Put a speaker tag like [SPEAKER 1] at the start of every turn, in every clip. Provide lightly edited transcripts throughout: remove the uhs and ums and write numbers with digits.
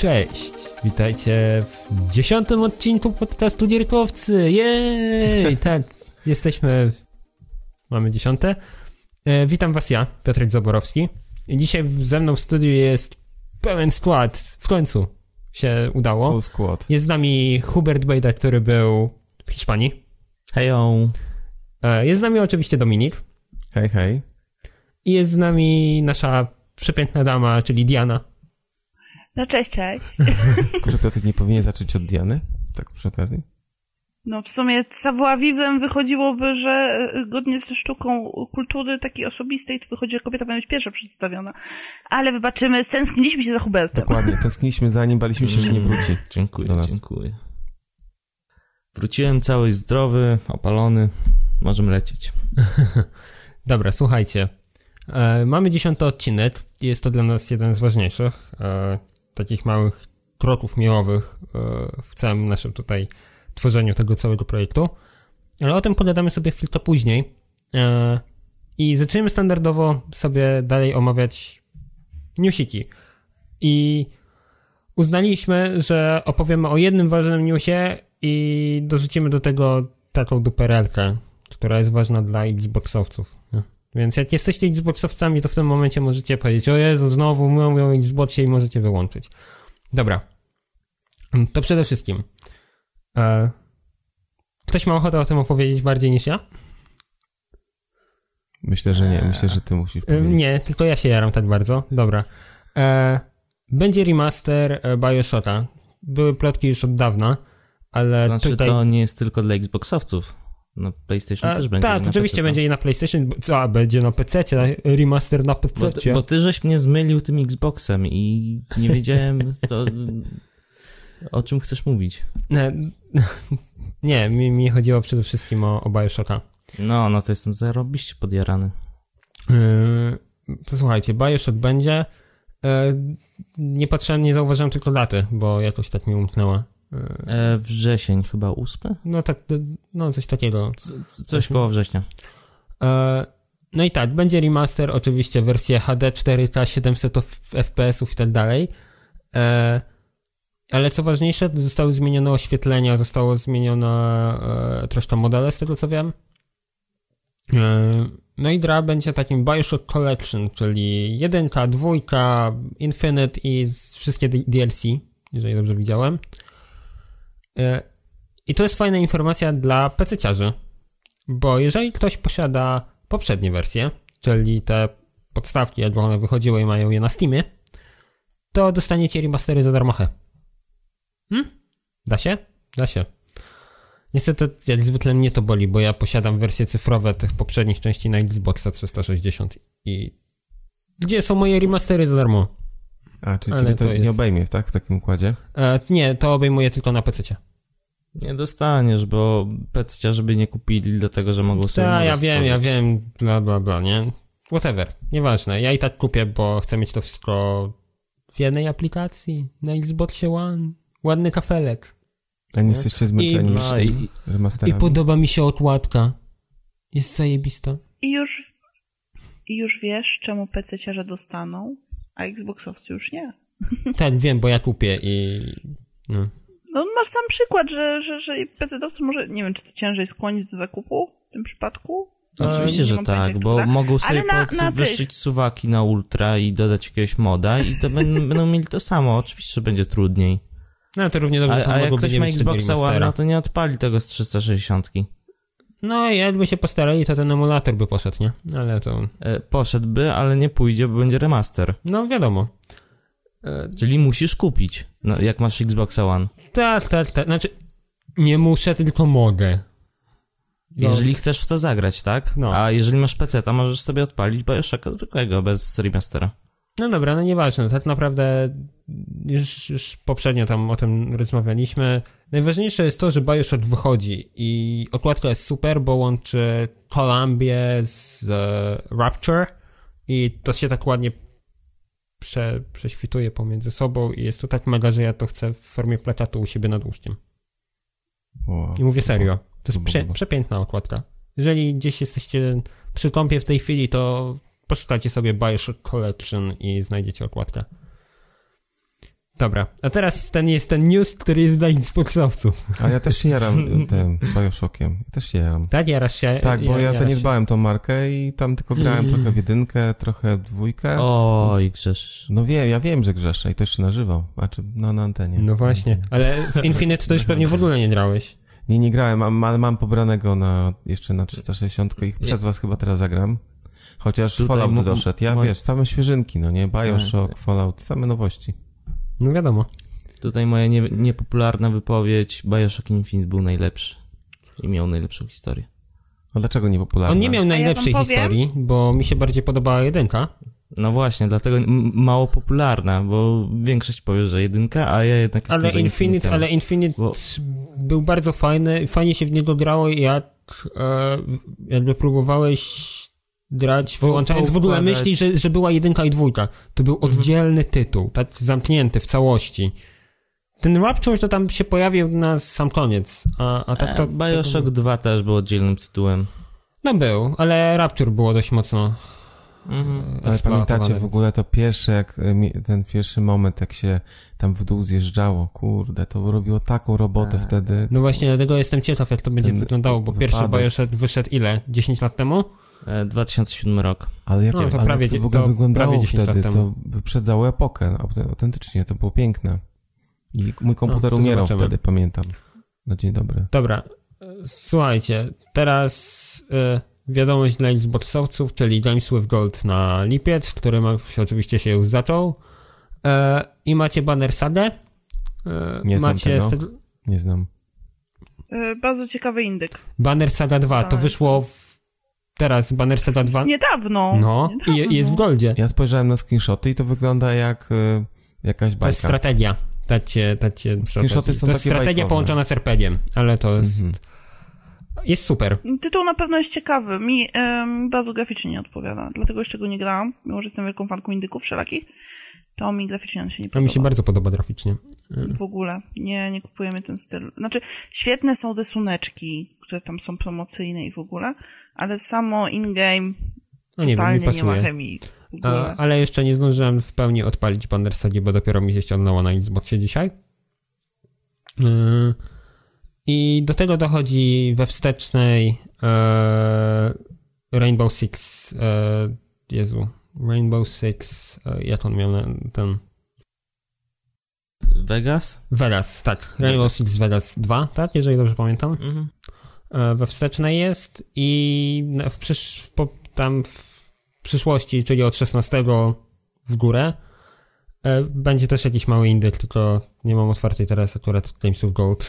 [SPEAKER 1] Cześć, witajcie w 10. odcinku podcastu Gierkowcy. Jej! Tak, mamy 10. Witam was ja, Piotrek Zaborowski. I dzisiaj ze mną w studiu jest pełen skład. W końcu się udało.
[SPEAKER 2] Full skład.
[SPEAKER 1] Jest z nami Hubert Bejda, który był w Hiszpanii.
[SPEAKER 3] Hejo.
[SPEAKER 1] Jest z nami oczywiście Dominik.
[SPEAKER 2] Hej, hej.
[SPEAKER 1] I jest z nami nasza przepiękna dama, czyli Diana.
[SPEAKER 4] No cześć.
[SPEAKER 2] Kurczę, Piotr nie powinien zacząć od Diany? Tak przy okazji?
[SPEAKER 4] No w sumie savoir vivre wychodziłoby, że zgodnie ze sztuką kultury takiej osobistej to wychodzi, że kobieta powinna być pierwsza przedstawiona. Ale wybaczymy, stęskniliśmy się za Hubertem.
[SPEAKER 2] Dokładnie, tęskniliśmy za nim, baliśmy się, że nie wróci.
[SPEAKER 3] Dziękuję,
[SPEAKER 2] do nas.
[SPEAKER 3] dziękuję. Wróciłem cały zdrowy, opalony. Możemy lecieć.
[SPEAKER 1] Dobra, słuchajcie. Mamy 10. odcinek. Jest to dla nas jeden z ważniejszych. Takich małych kroków miłowych w całym naszym tutaj tworzeniu tego całego projektu. Ale o tym pogadamy sobie chwilkę później. I zaczniemy standardowo sobie dalej omawiać newsiki. I uznaliśmy, że opowiemy o jednym ważnym newsie i dorzucimy do tego taką duperelkę, która jest ważna dla Xboxowców. Więc jak jesteście Xboxowcami, to w tym momencie możecie powiedzieć: o Jezu, znowu mówią o Xboxie i możecie wyłączyć. Dobra. To przede wszystkim. Ktoś ma ochotę o tym opowiedzieć bardziej niż ja?
[SPEAKER 2] Myślę, że nie. Myślę, że ty musisz powiedzieć.
[SPEAKER 1] Nie, tylko ja się jaram tak bardzo. Dobra. Będzie remaster BioShocka. Były plotki już od dawna, ale
[SPEAKER 3] Znaczy
[SPEAKER 1] tutaj...
[SPEAKER 3] to nie jest tylko dla Xboxowców. Na PlayStation też będzie.
[SPEAKER 1] Tak, oczywiście będzie i na PlayStation. Co, będzie na PC-cie, remaster na PC-cie.
[SPEAKER 3] Bo ty żeś mnie zmylił tym Xboxem i nie wiedziałem o czym chcesz mówić.
[SPEAKER 1] Nie, mi chodziło przede wszystkim o BioShocka.
[SPEAKER 3] No to jestem zarobiście podjarany.
[SPEAKER 1] To słuchajcie, BioShock będzie. Nie zauważyłem tylko daty, bo jakoś tak mi umknęła.
[SPEAKER 3] Wrzesień chyba 8?
[SPEAKER 1] No tak, no coś takiego.
[SPEAKER 3] Coś koło września.
[SPEAKER 1] No i tak, będzie remaster, oczywiście wersje HD, 4K, 700 FPS-ów i tak dalej. Ale co ważniejsze, zostały zmienione oświetlenia, zostało zmieniona troszkę modele, z tego co wiem. No i gra będzie takim BioShock Collection, czyli 1, 2, Infinite i wszystkie DLC, jeżeli dobrze widziałem. I to jest fajna informacja dla PC-ciarzy, bo jeżeli ktoś posiada poprzednie wersje, czyli te podstawki, jakby one wychodziły i mają je na Steamie, to dostaniecie remastery za darmochę. Da się? Da się. Niestety, jak zwykle mnie to boli, bo ja posiadam wersje cyfrowe tych poprzednich części na Xboxa 360 i gdzie są moje remastery za darmo?
[SPEAKER 2] A, czyli ciebie to nie obejmie, tak? W takim układzie?
[SPEAKER 1] Nie, to obejmuje tylko na PC-cie.
[SPEAKER 3] Nie dostaniesz, bo PC-ciarze by nie kupili dlatego, że mogą sobie
[SPEAKER 1] ja wiem, bla, bla, bla, nie? Whatever, nieważne. Ja i tak kupię, bo chcę mieć to wszystko w jednej aplikacji, na Xboxie One. Ładny kafelek.
[SPEAKER 2] A nie jesteście zmęczeni remasterami?
[SPEAKER 1] I podoba mi się okładka. Jest zajebista.
[SPEAKER 4] I już wiesz, czemu PC-ciarze dostaną, a Xboxowcy już nie.
[SPEAKER 1] Tak, wiem, bo ja kupię i...
[SPEAKER 4] No masz sam przykład, że PC-dowcy może, nie wiem, czy to ciężej skłonić do zakupu w tym przypadku?
[SPEAKER 3] Oczywiście, że tak, bo mogą sobie wyszyć suwaki na ultra i dodać jakiegoś moda i to będą mieli to samo. Oczywiście, że będzie trudniej.
[SPEAKER 1] No to równie dobrze.
[SPEAKER 3] A jak ktoś ma Xboxa One, no to nie odpali tego z 360.
[SPEAKER 1] No i jakby się postarali, to ten emulator by poszedł, nie? Ale to...
[SPEAKER 3] Poszedłby, ale nie pójdzie, bo będzie remaster.
[SPEAKER 1] No wiadomo.
[SPEAKER 3] Czyli musisz kupić, no, jak masz Xboxa One.
[SPEAKER 1] Tak. Znaczy, nie muszę, tylko mogę.
[SPEAKER 3] Jeżeli chcesz w to zagrać, tak?
[SPEAKER 1] No.
[SPEAKER 3] A jeżeli masz PC, to możesz sobie odpalić BioShocka zwykłego, bez remastera.
[SPEAKER 1] No dobra, no nieważne. Tak naprawdę już poprzednio tam o tym rozmawialiśmy. Najważniejsze jest to, że BioShock wychodzi i okładka jest super, bo łączy Columbię z Rapture i to się tak ładnie prześwituje pomiędzy sobą i jest to tak mega, że ja to chcę w formie plakatu u siebie nad łóżkiem.
[SPEAKER 2] Wow,
[SPEAKER 1] I mówię serio. To jest przepiękna okładka. Jeżeli gdzieś jesteście przy kompie w tej chwili, to poszukajcie sobie BioShock Collection i znajdziecie okładkę. Dobra, a teraz jest ten news, który jest dla Xboxowców.
[SPEAKER 2] A ja też się jaram tym Bioshockiem. Ja też się jaram.
[SPEAKER 1] Tak, jarasz się?
[SPEAKER 2] Tak, bo ja zaniedbałem tą markę i tam tylko grałem trochę w 1, trochę w 2.
[SPEAKER 3] Oj, grzeszysz.
[SPEAKER 2] No ja wiem, że grzeszę i też na żywo. Znaczy, na antenie.
[SPEAKER 1] No właśnie, ale w Infinite to już pewnie w ogóle nie grałeś.
[SPEAKER 2] Nie grałem, ale mam pobranego jeszcze na 360 i przez was chyba teraz zagram. Chociaż tutaj Fallout doszedł. Wiesz, same świeżynki, no nie? Bioshock, Fallout, same nowości.
[SPEAKER 1] No wiadomo.
[SPEAKER 3] Tutaj moja niepopularna wypowiedź, Bioshock Infinite był najlepszy i miał najlepszą historię.
[SPEAKER 2] A dlaczego niepopularna?
[SPEAKER 1] On nie miał najlepszej historii, bo mi się bardziej podobała 1.
[SPEAKER 3] No właśnie, dlatego mało popularna, bo większość powie, że 1, a ja jednak jestem za Infinite.
[SPEAKER 1] Ale Infinite był bardzo fajny, fajnie się w niego grało, jakby próbowałeś grać, wyłączając w ogóle myśli, że była 1 i 2. To był oddzielny tytuł, tak zamknięty w całości. Ten Rapture to tam się pojawił na sam koniec, a tak to...
[SPEAKER 3] Bioshock 2 też był oddzielnym tytułem.
[SPEAKER 1] No był, ale Rapture było dość mocno...
[SPEAKER 2] Ale pamiętacie w ogóle to pierwsze, ten pierwszy moment, jak się tam w dół zjeżdżało, kurde, to robiło taką robotę wtedy.
[SPEAKER 1] No właśnie, dlatego jestem ciekaw, jak to będzie wyglądało, bo pierwszy Bioshock wyszedł ile? 10 lat temu?
[SPEAKER 3] 2007 rok.
[SPEAKER 2] Ale jak to w ogóle wyglądało wtedy, to wyprzedzało epokę, autentycznie, to było piękne. I mój komputer umierał wtedy, pamiętam. Na dzień dobry.
[SPEAKER 1] Dobra, słuchajcie, teraz... wiadomość dla Xboxowców, czyli Games with Gold na lipiec, który oczywiście się już zaczął. I macie Banner Sagę.
[SPEAKER 2] Nie znam tego. Nie znam.
[SPEAKER 4] Bardzo ciekawy indyk.
[SPEAKER 1] Banner Saga 2, to wyszło teraz Banner Saga 2.
[SPEAKER 4] Niedawno.
[SPEAKER 1] No,
[SPEAKER 4] niedawno.
[SPEAKER 1] I jest w Goldzie.
[SPEAKER 2] Ja spojrzałem na screenshoty i to wygląda jak jakaś bajka.
[SPEAKER 1] To jest strategia.
[SPEAKER 2] Screenshoty są
[SPEAKER 1] to jest
[SPEAKER 2] takie
[SPEAKER 1] strategia
[SPEAKER 2] bajkowe.
[SPEAKER 1] połączona z RPG-iem, ale to jest... Jest super.
[SPEAKER 4] Tytuł na pewno jest ciekawy. Mi bardzo graficznie nie odpowiada. Dlatego jeszcze go nie grałam. Mimo, że jestem wielką fanką indyków wszelakich, to mi graficznie on się nie podoba.
[SPEAKER 1] Mi się bardzo podoba graficznie.
[SPEAKER 4] W ogóle. Nie kupujemy ten styl. Znaczy, świetne są te suneczki, które tam są promocyjne i w ogóle, ale samo in-game totalnie nie ma chemii.
[SPEAKER 1] Ale jeszcze nie zdążyłem w pełni odpalić Banner Sagi, bo dopiero mi się ściągnęło na Xboxie dzisiaj. I do tego dochodzi we wstecznej Rainbow Six, Rainbow Six, jak on miał ten... Vegas, tak. Rainbow Six Vegas 2, tak, jeżeli dobrze pamiętam. We wstecznej jest i w przyszłości, czyli od 16 w górę, będzie też jakiś mały indyk, tylko nie mam otwartej teraz akurat Games of Gold.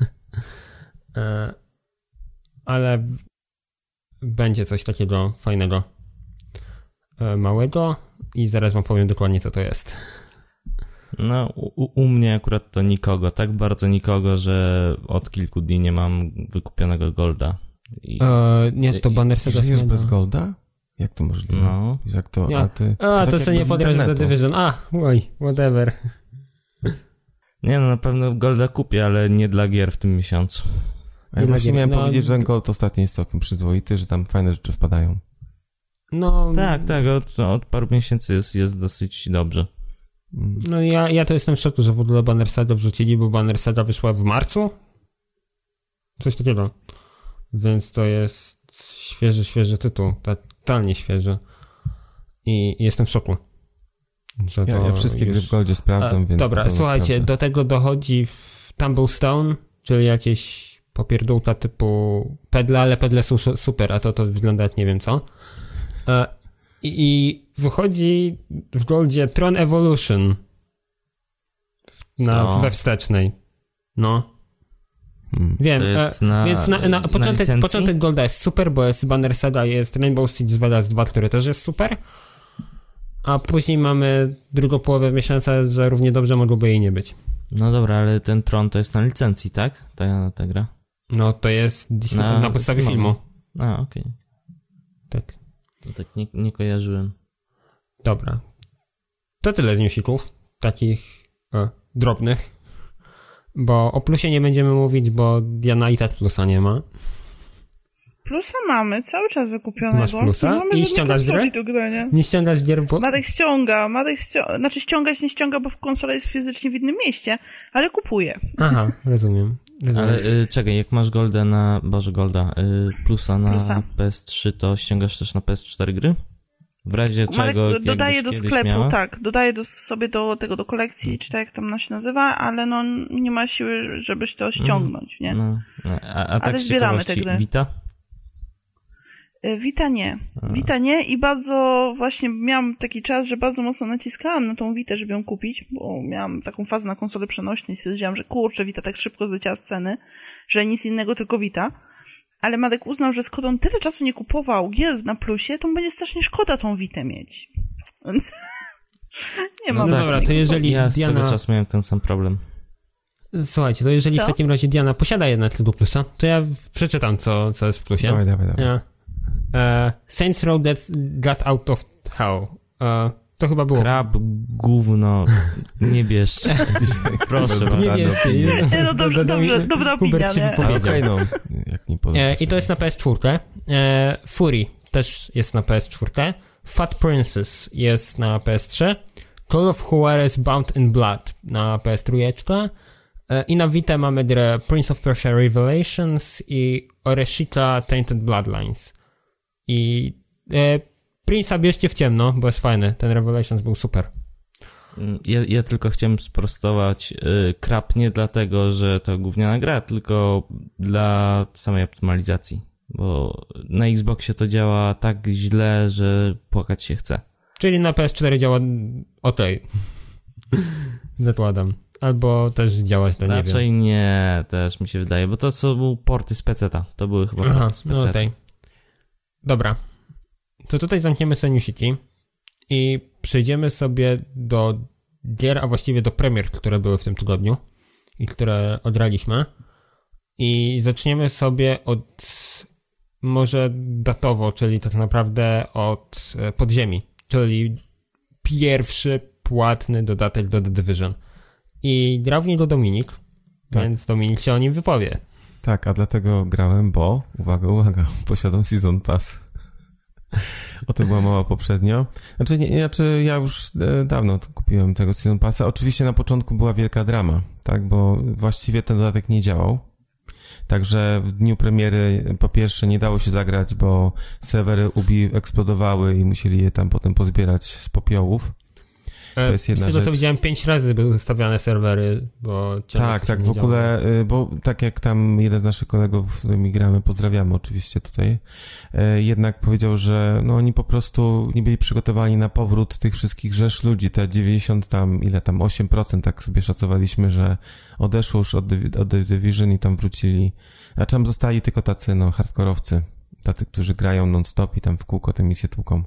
[SPEAKER 1] Ale będzie coś takiego fajnego, małego i zaraz wam powiem dokładnie, co to jest.
[SPEAKER 3] No, u mnie akurat to nikogo, tak bardzo nikogo, że od kilku dni nie mam wykupionego Golda.
[SPEAKER 1] Nie, to Banner Saga
[SPEAKER 2] żyjesz bez Golda? Jak to możliwe?
[SPEAKER 3] No.
[SPEAKER 2] Jak to?
[SPEAKER 1] Ja. To sobie nie podraż do Division. Whatever.
[SPEAKER 3] Nie, no na pewno Golda kupię, ale nie dla gier w tym miesiącu.
[SPEAKER 2] A ja właśnie miałem powiedzieć, że ten Gold ostatnio jest całkiem przyzwoity, że tam fajne rzeczy wpadają.
[SPEAKER 1] No...
[SPEAKER 3] Tak, od paru miesięcy jest dosyć dobrze.
[SPEAKER 1] No ja to jestem w szoku, że w ogóle Banner Saga wrzucili, bo Banner Saga wyszła w marcu? Coś takiego. Więc to jest świeży tytuł. Totalnie świeży. I jestem w szoku. Że
[SPEAKER 2] ja wszystkie gry w Goldzie sprawdzam, więc...
[SPEAKER 1] Dobra, słuchajcie,
[SPEAKER 2] sprawdzę.
[SPEAKER 1] do tego dochodzi w Tumblestone, czyli jakieś popierdółka typu pedle, ale pedle są super, a to wygląda jak nie wiem co. I wychodzi w Goldzie Tron Evolution we wstecznej. No. Wiem, więc na początek Golda jest super, bo jest Banner Saga, jest Rainbow Six Vegas 2, który też jest super, a później mamy drugą połowę miesiąca, że równie dobrze mogłoby jej nie być.
[SPEAKER 3] No dobra, ale ten Tron to jest na licencji, tak? Ta gra?
[SPEAKER 1] No to jest na podstawie filmu.
[SPEAKER 3] A, okej.
[SPEAKER 1] Tak.
[SPEAKER 3] To tak nie kojarzyłem.
[SPEAKER 1] Dobra. To tyle z newsików, takich drobnych. Bo o plusie nie będziemy mówić, bo Diana i tak plusa nie ma.
[SPEAKER 4] Plusa mamy, cały czas wykupionego.
[SPEAKER 1] Masz plusa? I ściągasz grę? Nie ściągasz gier, bo...
[SPEAKER 4] Marek ściągać nie ściąga, bo konsola jest fizycznie w innym mieście, ale kupuje.
[SPEAKER 1] Aha, rozumiem.
[SPEAKER 3] Ale czekaj, jak masz plusa na PS3, to ściągasz też na PS4 gry? W razie czego
[SPEAKER 4] Marek dodaje do sklepu,
[SPEAKER 3] miała?
[SPEAKER 4] tak, dodaje sobie do kolekcji, czy tak jak tam się nazywa, ale no nie ma siły, żebyś to ściągnąć, nie?
[SPEAKER 3] No. A tak
[SPEAKER 4] ale
[SPEAKER 3] z
[SPEAKER 4] zbieramy te gry.
[SPEAKER 3] Vita?
[SPEAKER 4] Vita nie i bardzo właśnie miałam taki czas, że bardzo mocno naciskałam na tą Vitę, żeby ją kupić, bo miałam taką fazę na konsole przenośnej i stwierdziłam, że kurczę, Vita tak szybko zleciała z ceny, że nic innego, tylko Vita. Ale Marek uznał, że skoro on tyle czasu nie kupował gier na plusie, to mu będzie strasznie szkoda tą Vitę mieć. Więc nie ma.
[SPEAKER 1] No dobra, to jeżeli
[SPEAKER 3] ja
[SPEAKER 1] Diana...
[SPEAKER 3] cały czas miałem ten sam problem.
[SPEAKER 1] Słuchajcie, to jeżeli w takim razie Diana posiada jednak tego plusa, to ja przeczytam, co jest w plusie.
[SPEAKER 2] Dawaj.
[SPEAKER 1] Ja. Saints Row That Got Out of Hell. To chyba było...
[SPEAKER 3] Krab, gówno, nie bierzcie. Proszę was.
[SPEAKER 1] Nie bierzcie.
[SPEAKER 4] No dobra opinia, nie?
[SPEAKER 2] Okej, no. Jak nie
[SPEAKER 1] I to jest na PS4. Fury też jest na PS4. Fat Princess jest na PS3. Call of Juarez Bound in Blood na PS3. I na Vita mamy grę Prince of Persia Revelations i Oreshika Tainted Bloodlines. I Prince'a bierzcie w ciemno, bo jest fajny. Ten Revelations był super.
[SPEAKER 3] Ja tylko chciałem sprostować Krab nie dlatego, że to gówniana gra, tylko dla samej optymalizacji. Bo na Xboxie to działa tak źle, że płakać się chce.
[SPEAKER 1] Czyli na PS4 działa zakładam. Albo też działać, to nie wiem.
[SPEAKER 3] Raczej nie, też mi się wydaje, bo to co były porty z PC-ta. To były chyba porty z PC-ta.
[SPEAKER 1] Okay. Dobra. To tutaj zamkniemy sobie New City i przejdziemy sobie do gier, a właściwie do premier, które były w tym tygodniu i które odraliśmy. I zaczniemy sobie od może datowo, czyli tak naprawdę od Podziemi, czyli pierwszy płatny dodatek do The Division. I grał w niego Dominik, więc Dominik się o nim wypowie.
[SPEAKER 2] Tak, a dlatego grałem, bo, uwaga, posiadam Season Pass. O tym była mowa poprzednio. Znaczy ja już dawno kupiłem tego Season Passa. Oczywiście na początku była wielka drama, tak, bo właściwie ten dodatek nie działał. Także w dniu premiery po pierwsze nie dało się zagrać, bo serwery Ubi eksplodowały i musieli je tam potem pozbierać z popiołów. To jest jedna
[SPEAKER 1] z tego
[SPEAKER 2] rzecz.
[SPEAKER 1] co widziałem, 5 razy były stawiane serwery, bo...
[SPEAKER 2] Tak, w ogóle, bo tak jak tam jeden z naszych kolegów, z którymi gramy, pozdrawiamy oczywiście tutaj, jednak powiedział, że no oni po prostu nie byli przygotowani na powrót tych wszystkich rzesz ludzi, te 8% tak sobie szacowaliśmy, że odeszło już od The Division i tam wrócili, a tam zostali tylko tacy, hardkorowcy, tacy, którzy grają non-stop i tam w kółko te misje tłuką.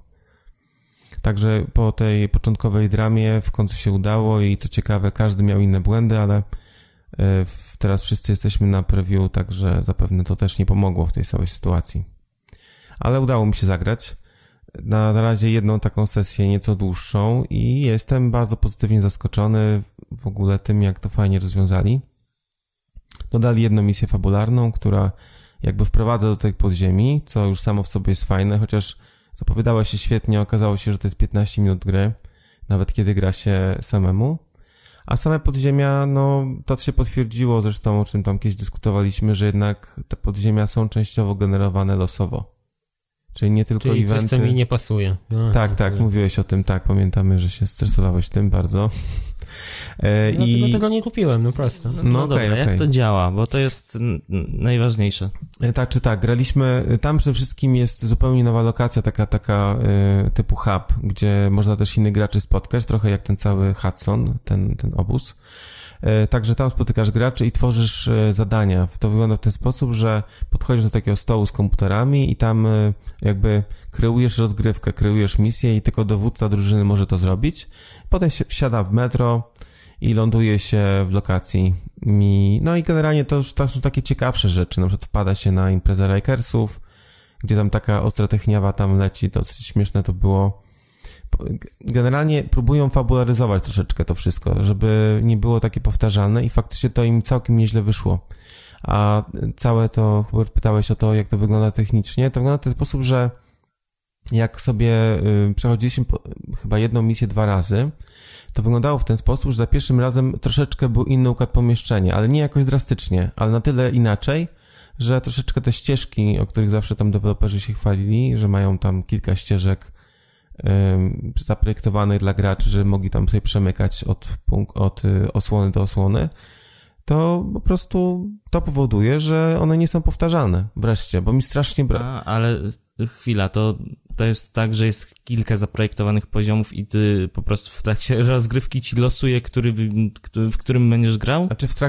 [SPEAKER 2] Także po tej początkowej dramie w końcu się udało i co ciekawe, każdy miał inne błędy, ale teraz wszyscy jesteśmy na preview, także zapewne to też nie pomogło w tej całej sytuacji. Ale udało mi się zagrać. Na razie jedną taką sesję nieco dłuższą i jestem bardzo pozytywnie zaskoczony w ogóle tym, jak to fajnie rozwiązali. Dodali jedną misję fabularną, która jakby wprowadza do tych podziemi, co już samo w sobie jest fajne, chociaż zapowiadała się świetnie, okazało się, że to jest 15 minut gry, nawet kiedy gra się samemu. A same podziemia, to się potwierdziło zresztą, o czym tam kiedyś dyskutowaliśmy, że jednak te podziemia są częściowo generowane losowo. Czyli nie tylko
[SPEAKER 1] czyli
[SPEAKER 2] eventy.
[SPEAKER 1] Coś, co mi nie pasuje.
[SPEAKER 2] Tak, mówiłeś o tym, tak, pamiętamy, że się stresowałeś tym bardzo.
[SPEAKER 1] Dlatego tego nie kupiłem, prosto.
[SPEAKER 3] Dobra, jak to działa, bo to jest najważniejsze.
[SPEAKER 2] Tak, graliśmy, tam przede wszystkim jest zupełnie nowa lokacja, taka typu hub, gdzie można też innych graczy spotkać, trochę jak ten cały Hudson, ten obóz. Także tam spotykasz graczy i tworzysz zadania. To wygląda w ten sposób, że podchodzisz do takiego stołu z komputerami i tam jakby kreujesz rozgrywkę, kreujesz misję i tylko dowódca drużyny może to zrobić. Potem się wsiada w metro i ląduje się w lokacji. No i generalnie to są takie ciekawsze rzeczy. Na przykład wpada się na imprezę Rikersów, gdzie tam taka ostra techniawa tam leci. Dosyć śmieszne to było. Generalnie próbują fabularyzować troszeczkę to wszystko, żeby nie było takie powtarzalne i faktycznie to im całkiem nieźle wyszło. A całe to, Hubert, pytałeś o to, jak to wygląda technicznie. To wygląda w ten sposób, że jak sobie przechodziliśmy chyba jedną misję 2 razy, to wyglądało w ten sposób, że za pierwszym razem troszeczkę był inny układ pomieszczenia, ale nie jakoś drastycznie, ale na tyle inaczej, że troszeczkę te ścieżki, o których zawsze tam deweloperzy się chwalili, że mają tam kilka ścieżek zaprojektowanych dla graczy, że mogli tam sobie przemykać od osłony do osłony, to po prostu to powoduje, że one nie są powtarzalne wreszcie, bo mi strasznie
[SPEAKER 3] ale chwila, to jest tak, że jest kilka zaprojektowanych poziomów i ty po prostu w trakcie rozgrywki ci losuje, w którym będziesz grał?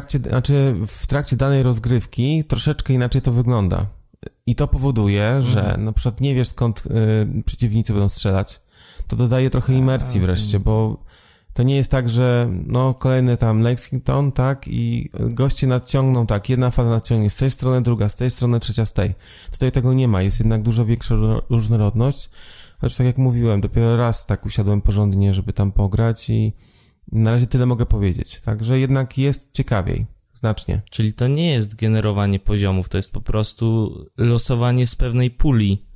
[SPEAKER 2] W trakcie danej rozgrywki troszeczkę inaczej to wygląda. I to powoduje, że na przykład nie wiesz, skąd przeciwnicy będą strzelać. To dodaje trochę imersji wreszcie, bo to nie jest tak, że kolejny tam Lexington, tak, i goście nadciągną, tak, jedna fala nadciągnie z tej strony, druga z tej strony, trzecia z tej. Tutaj tego nie ma, jest jednak dużo większa różnorodność, choć tak jak mówiłem, dopiero raz tak usiadłem porządnie, żeby tam pograć i na razie tyle mogę powiedzieć, także jednak jest ciekawiej, znacznie.
[SPEAKER 3] Czyli to nie jest generowanie poziomów, to jest po prostu losowanie z pewnej puli.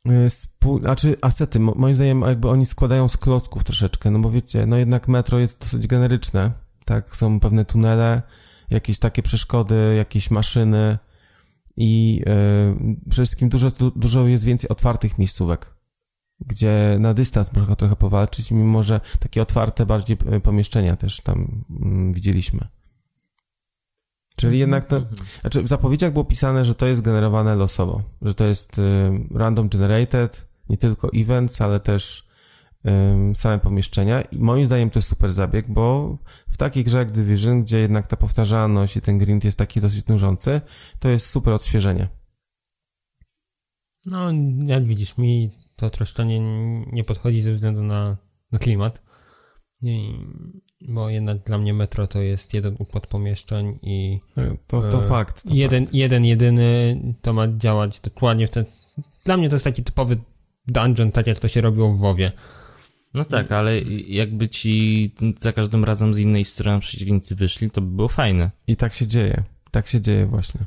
[SPEAKER 2] Asety, moim zdaniem jakby oni składają z klocków troszeczkę, no bo wiecie, jednak metro jest dosyć generyczne, tak, są pewne tunele, jakieś takie przeszkody, jakieś maszyny i przede wszystkim dużo jest więcej otwartych miejscówek, gdzie na dystans można trochę powalczyć, mimo że takie otwarte bardziej pomieszczenia też tam widzieliśmy. Czyli jednak w zapowiedziach było pisane, że to jest generowane losowo, że to jest random generated, nie tylko events, ale też same pomieszczenia i moim zdaniem to jest super zabieg, bo w takiej grze jak Division, gdzie jednak ta powtarzalność i ten grind jest taki dosyć nużący, to jest super odświeżenie.
[SPEAKER 1] No, jak widzisz, mi to troszkę nie podchodzi ze względu na klimat. Bo jednak dla mnie metro to jest jeden układ pomieszczeń i
[SPEAKER 2] to fakt.
[SPEAKER 1] Jedyny to ma działać dokładnie w ten... Dla mnie to jest taki typowy dungeon, tak jak to się robiło w WoWie.
[SPEAKER 3] No tak, ale jakby ci za każdym razem z innej strony przeciwnicy wyszli, to by było fajne.
[SPEAKER 2] I tak się dzieje właśnie.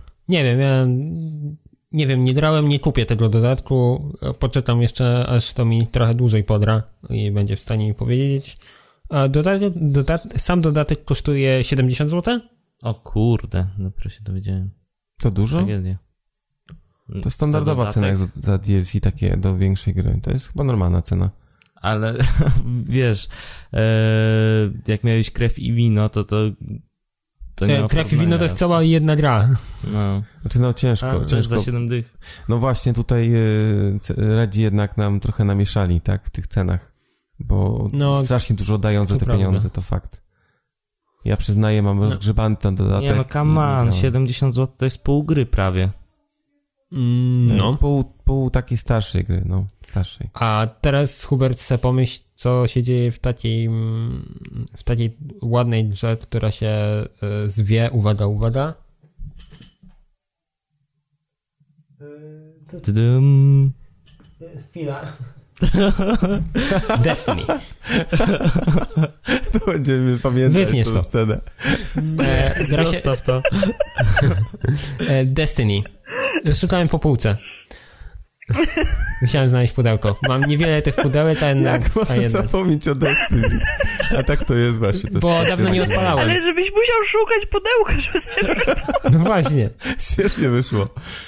[SPEAKER 1] Nie wiem, nie grałem, nie kupię tego dodatku, poczytam jeszcze, aż to mi trochę dłużej podra i będzie w stanie mi powiedzieć. A sam dodatek kosztuje 70 zł?
[SPEAKER 3] O kurde, dopiero się dowiedziałem.
[SPEAKER 2] To dużo?
[SPEAKER 3] Tragedia.
[SPEAKER 2] To standardowa cena jak za DLC takie do większej gry. To jest chyba normalna cena.
[SPEAKER 3] Ale wiesz, jak miałeś krew i wino, to nie ma
[SPEAKER 1] krew i wino to jest cała jedna gra.
[SPEAKER 3] No.
[SPEAKER 2] Znaczy ciężko.
[SPEAKER 3] Za 7 dych.
[SPEAKER 2] No właśnie tutaj radzi jednak nam trochę namieszali, tak, w tych cenach. Bo strasznie dużo dają za te pieniądze, to fakt. Ja przyznaję, mam rozgrzebany ten dodatek.
[SPEAKER 3] Nie no, come on, 70 zł to jest pół gry prawie.
[SPEAKER 2] Pół takiej starszej gry, starszej.
[SPEAKER 1] A teraz, Hubert, se pomyśl, co się dzieje w takiej ładnej grze, która się zwie, uwaga. Chwila. Destiny.
[SPEAKER 2] To będziemy pamiętać tę scenę.
[SPEAKER 3] Zostaw to.
[SPEAKER 1] Destiny. Szukałem po półce. Musiałem znaleźć pudełko. Mam niewiele tych pudełek, a jednak...
[SPEAKER 2] Jak można zapomnieć o Destiny? A tak to jest właśnie. To
[SPEAKER 1] bo dawno nie odpalałem.
[SPEAKER 4] Ale żebyś musiał szukać pudełka, żeby sobie...
[SPEAKER 1] No właśnie.
[SPEAKER 2] Świetnie wyszło.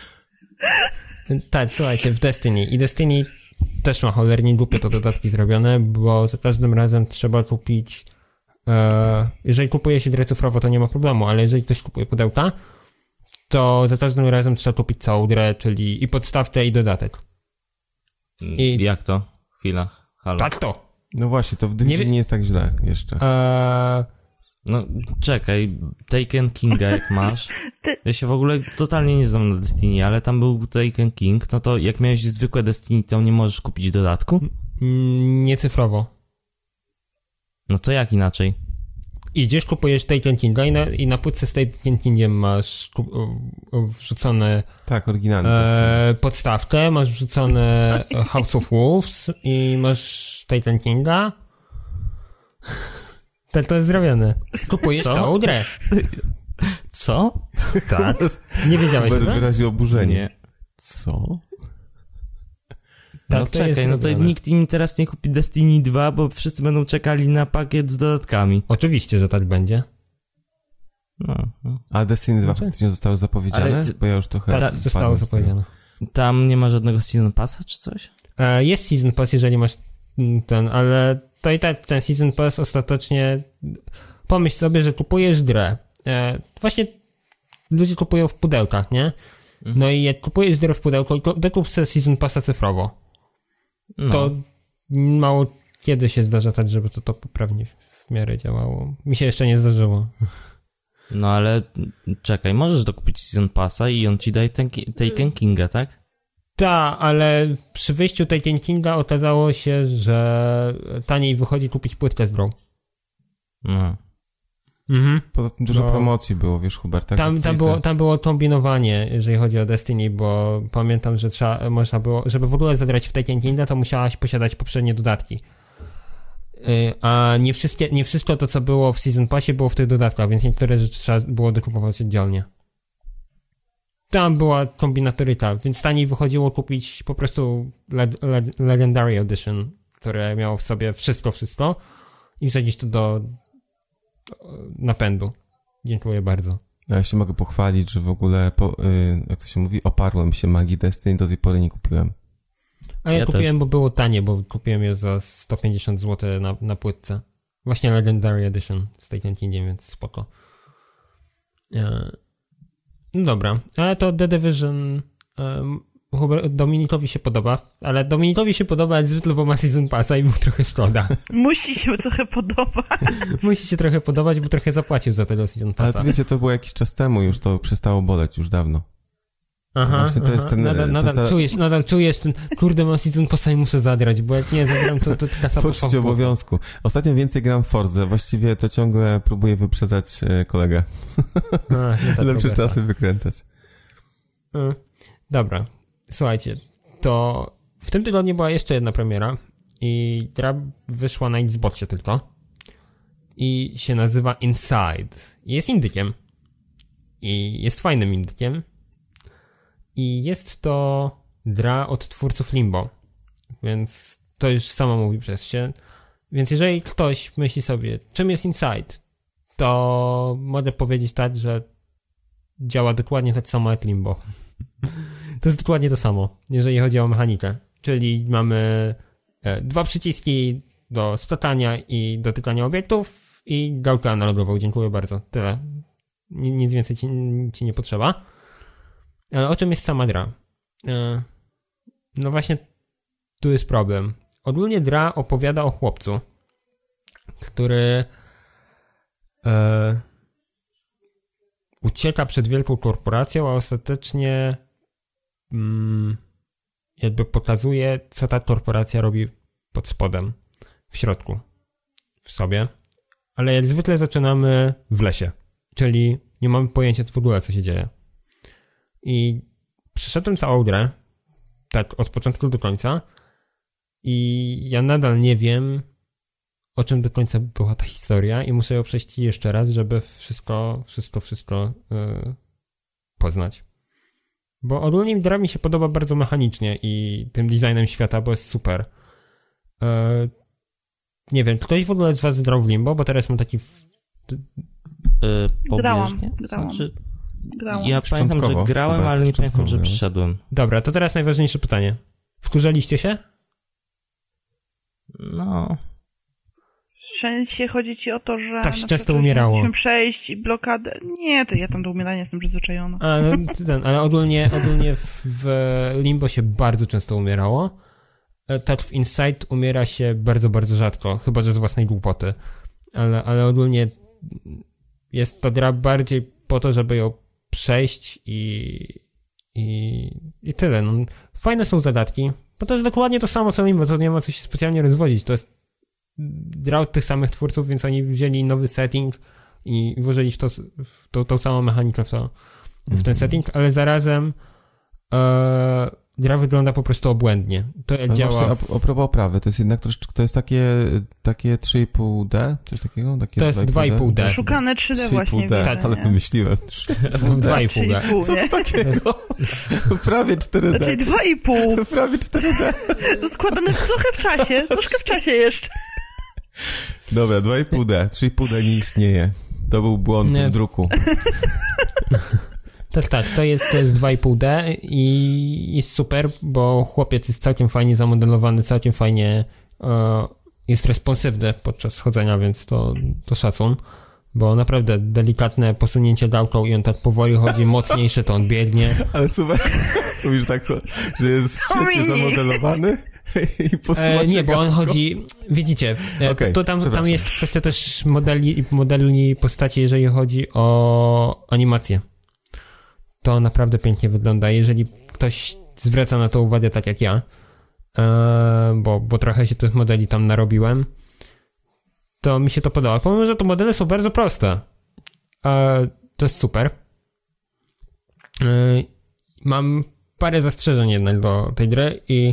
[SPEAKER 1] Tak, słuchajcie, w Destiny. I Destiny też ma cholernie głupie to dodatki zrobione, bo za każdym razem trzeba kupić... jeżeli kupuje się grę cyfrowo, to nie ma problemu, ale jeżeli ktoś kupuje pudełka, to za każdym razem trzeba kupić całą grę, czyli i podstawkę, i dodatek.
[SPEAKER 3] Jak to? Chwila. Halo.
[SPEAKER 1] Tak to!
[SPEAKER 2] No właśnie, to w Division nie jest tak źle jeszcze.
[SPEAKER 3] No czekaj, Taken Kinga jak masz. Ja się w ogóle totalnie nie znam na Destiny, ale tam był Taken King, no to jak miałeś zwykłe Destiny, to nie możesz kupić dodatku?
[SPEAKER 1] Nie cyfrowo.
[SPEAKER 3] No to jak inaczej?
[SPEAKER 1] Idziesz, kupujesz Taken Kinga i na płytce z Taken Kingiem masz wrzucone...
[SPEAKER 2] Tak, oryginalnie.
[SPEAKER 1] Podstawkę, masz wrzucone House of Wolves i masz Taken Kinga. To jest zrobione. Kupujesz całą grę.
[SPEAKER 3] Co?
[SPEAKER 1] Tak. Nie wiedziałeś,
[SPEAKER 2] Hubert
[SPEAKER 1] że
[SPEAKER 2] wyraził oburzenie.
[SPEAKER 3] Nie.
[SPEAKER 2] Co?
[SPEAKER 1] Tak,
[SPEAKER 3] No
[SPEAKER 1] to
[SPEAKER 3] czekaj,
[SPEAKER 1] jest
[SPEAKER 3] no to
[SPEAKER 1] zrobione.
[SPEAKER 3] nikt im teraz nie kupi Destiny 2, bo wszyscy będą czekali na pakiet z dodatkami.
[SPEAKER 1] Oczywiście, że tak będzie.
[SPEAKER 3] No.
[SPEAKER 2] A Destiny 2
[SPEAKER 1] Znaczy?
[SPEAKER 2] faktycznie zostały zapowiedziane?
[SPEAKER 3] Ale
[SPEAKER 2] Bo ja już trochę...
[SPEAKER 1] Tak, zostało
[SPEAKER 2] wpadłem z tego.
[SPEAKER 1] zapowiedziane.
[SPEAKER 3] Tam nie ma żadnego Season Passa czy coś?
[SPEAKER 1] Jest Season Pass, jeżeli masz ten, ale to i tak ten Season Pass ostatecznie... Pomyśl sobie, że kupujesz grę. Właśnie ludzie kupują w pudełkach, nie? No i jak kupujesz grę w pudełku, to dokup sobie Season Passa cyfrowo.
[SPEAKER 3] No.
[SPEAKER 1] To mało kiedy się zdarza tak, żeby to poprawnie w miarę działało. Mi się jeszcze nie zdarzyło.
[SPEAKER 3] No ale czekaj, możesz dokupić Season Passa i on ci daje Taken Kinga, tak?
[SPEAKER 1] Tak, ale przy wyjściu Taken Kinga okazało się, że taniej wychodzi kupić płytkę z grą.
[SPEAKER 3] No.
[SPEAKER 1] Mhm.
[SPEAKER 2] Poza tym dużo
[SPEAKER 1] No.
[SPEAKER 2] promocji było, wiesz, Hubert, tak?
[SPEAKER 1] Tam było kombinowanie, jeżeli chodzi o Destiny, bo pamiętam, że można było, żeby w ogóle zagrać w Taken Kinga, to musiałaś posiadać poprzednie dodatki. A nie wszystko to, co było w Season Passie, było w tych dodatkach, więc niektóre rzeczy trzeba było dokupować oddzielnie. Tam była kombinatoryka, więc taniej wychodziło kupić po prostu Legendary Edition, które miało w sobie wszystko i wsadzić to do napędu. Dziękuję bardzo.
[SPEAKER 2] Ja się mogę pochwalić, że w ogóle, jak to się mówi, oparłem się magii Destiny, do tej pory nie kupiłem.
[SPEAKER 1] A ja
[SPEAKER 3] Ja
[SPEAKER 1] kupiłem,
[SPEAKER 3] też.
[SPEAKER 1] bo było tanie, bo kupiłem je za 150 zł na płytce. Właśnie Legendary Edition z Taken Kingiem, więc spoko. No dobra, ale to The Division Dominikowi się podoba, ale Dominikowi się podoba jak zwykle, bo ma Season Passa i mu trochę szkoda.
[SPEAKER 4] Musi się trochę podobać.
[SPEAKER 1] Musi się trochę podobać, bo trochę zapłacił za tego Season
[SPEAKER 2] Ale
[SPEAKER 1] Passa.
[SPEAKER 2] to wiecie, to było jakiś czas temu już, to przestało boleć już dawno. właśnie to jest ten-
[SPEAKER 1] Nadal czujesz ten, kurde, mam Season Passa i muszę zadrać, bo jak nie zagram, to kasa
[SPEAKER 2] Poczucie
[SPEAKER 1] poszła w bok.
[SPEAKER 2] obowiązku. Ostatnio więcej gram w Forze, właściwie to ciągle próbuję wyprzedzać kolegę. Lepsze czasy wykręcać.
[SPEAKER 1] Dobra, słuchajcie, to w tym tygodniu była jeszcze jedna premiera i gra wyszła na Xboxie tylko i się nazywa Inside. Jest indykiem i jest fajnym indykiem i jest to gra od twórców Limbo, więc to już samo mówi przez się. Więc jeżeli ktoś myśli sobie, czym jest Inside, to mogę powiedzieć tak, że działa dokładnie tak samo jak Limbo. To jest dokładnie to samo, jeżeli chodzi o mechanikę. Czyli mamy dwa przyciski do skakania i dotykania obiektów i gałkę analogową. Dziękuję bardzo. Tyle. Nic więcej ci nie potrzeba. Ale o czym jest sama gra? No właśnie, tu jest problem. Ogólnie gra opowiada o chłopcu, który ucieka przed wielką korporacją, a ostatecznie jakby pokazuje, co ta korporacja robi pod spodem, w środku, w sobie. Ale jak zwykle zaczynamy w lesie, czyli nie mamy pojęcia w ogóle, co się dzieje. I przeszedłem całą grę, tak od początku do końca i ja nadal nie wiem, o czym do końca była ta historia i muszę ją przejść jeszcze raz, żeby wszystko poznać. Bo ogólnie gra mi się podoba bardzo mechanicznie i tym designem świata, bo jest super. Nie wiem, ktoś w ogóle z was grał w Limbo, bo teraz mam taki...
[SPEAKER 4] Grałam.
[SPEAKER 3] Grałam. Ja pamiętam, że grałem, ale nie pamiętam, że przyszedłem.
[SPEAKER 1] Dobra, to teraz najważniejsze pytanie. Wkurzaliście się?
[SPEAKER 3] No...
[SPEAKER 4] Wszędzie chodzi ci o to, że...
[SPEAKER 1] Tak się często umierało.
[SPEAKER 4] Musimy przejść i blokadę. Nie, to ja tam do umierania jestem przyzwyczajona.
[SPEAKER 1] Ale ogólnie w Limbo się bardzo często umierało. Tak w Inside umiera się bardzo, bardzo rzadko, chyba że z własnej głupoty. Ale ogólnie jest to gra bardziej po to, żeby ją przejść i tyle. No, fajne są zadatki, bo to jest dokładnie to samo co Limbo, to nie ma co się specjalnie rozwodzić. To jest gra od tych samych twórców, więc oni wzięli nowy setting i włożyli w tą samą mechanikę w ten setting, ale zarazem gra wygląda po prostu obłędnie. To działa...
[SPEAKER 2] Właśnie, a propos oprawy, to jest jednak troszeczkę, to jest takie 3,5D? Coś takiego? Takie
[SPEAKER 1] to jest 2,5D.
[SPEAKER 4] Szukane 3D właśnie.
[SPEAKER 2] Tak, ale wymyśliłem.
[SPEAKER 1] 2,5D.
[SPEAKER 2] Co to takiego? Prawie 4D.
[SPEAKER 4] Znaczy 2,5.
[SPEAKER 2] Prawie 4D.
[SPEAKER 4] To składane trochę w czasie, troszkę w czasie jeszcze.
[SPEAKER 2] Dobra, 2,5D. 3,5D nie istnieje. To był błąd w druku.
[SPEAKER 1] Tak, to jest 2,5D i jest super, bo chłopiec jest całkiem fajnie zamodelowany, całkiem fajnie jest responsywny podczas chodzenia, więc to szacun, bo naprawdę delikatne posunięcie gałką i on tak powoli chodzi, mocniejszy to on biegnie.
[SPEAKER 2] Ale super, mówisz tak, że jest świetnie zamodelowany i posuwa się
[SPEAKER 1] nie, bo on
[SPEAKER 2] gałką.
[SPEAKER 1] chodzi, widzicie,
[SPEAKER 2] Okay,
[SPEAKER 1] tam jest kwestia też modeli postaci, jeżeli chodzi o animację. To naprawdę pięknie wygląda. Jeżeli ktoś zwraca na to uwagę tak jak ja, bo trochę się tych modeli tam narobiłem, to mi się to podoba. Pomimo, że te modele są bardzo proste. To jest super. Mam parę zastrzeżeń jednak do tej gry i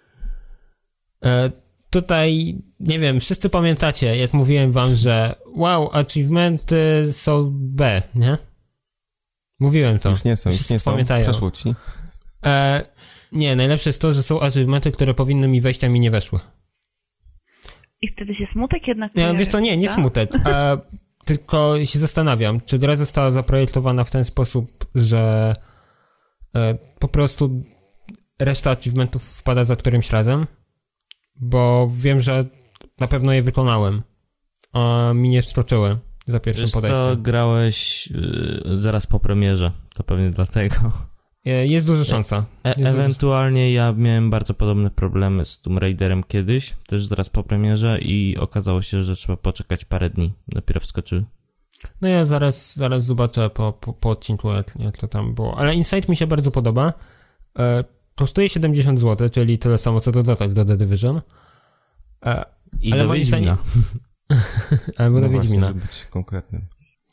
[SPEAKER 1] tutaj, nie wiem, wszyscy pamiętacie, jak mówiłem wam, że wow, achievementy są B, nie? Mówiłem to.
[SPEAKER 2] Już nie są,
[SPEAKER 1] pamiętają.
[SPEAKER 2] Przeszło ci.
[SPEAKER 1] Nie, najlepsze jest to, że są achievementy, które powinny mi wejść, a mi nie weszły.
[SPEAKER 4] I wtedy się smutek jednak
[SPEAKER 1] pojawia. Wiesz to nie smutek. Tylko się zastanawiam, czy gra została zaprojektowana w ten sposób, że po prostu reszta achievementów wpada za którymś razem, bo wiem, że na pewno je wykonałem, a mi nie wskoczyły za pierwszym podejściem.
[SPEAKER 3] Co, grałeś zaraz po premierze, to pewnie dlatego.
[SPEAKER 1] Jest duża szansa.
[SPEAKER 3] Ewentualnie ja miałem bardzo podobne problemy z Tomb Raiderem kiedyś, też zaraz po premierze i okazało się, że trzeba poczekać parę dni, dopiero wskoczyły.
[SPEAKER 1] No ja zaraz zobaczę po odcinku, jak to tam było. Ale Inside mi się bardzo podoba. Kosztuje 70 zł, czyli tyle samo co dodatek do The Division.
[SPEAKER 3] I ale do Wiedźmina.
[SPEAKER 1] Albo do Wiedźmina.
[SPEAKER 2] Żeby być konkretnym.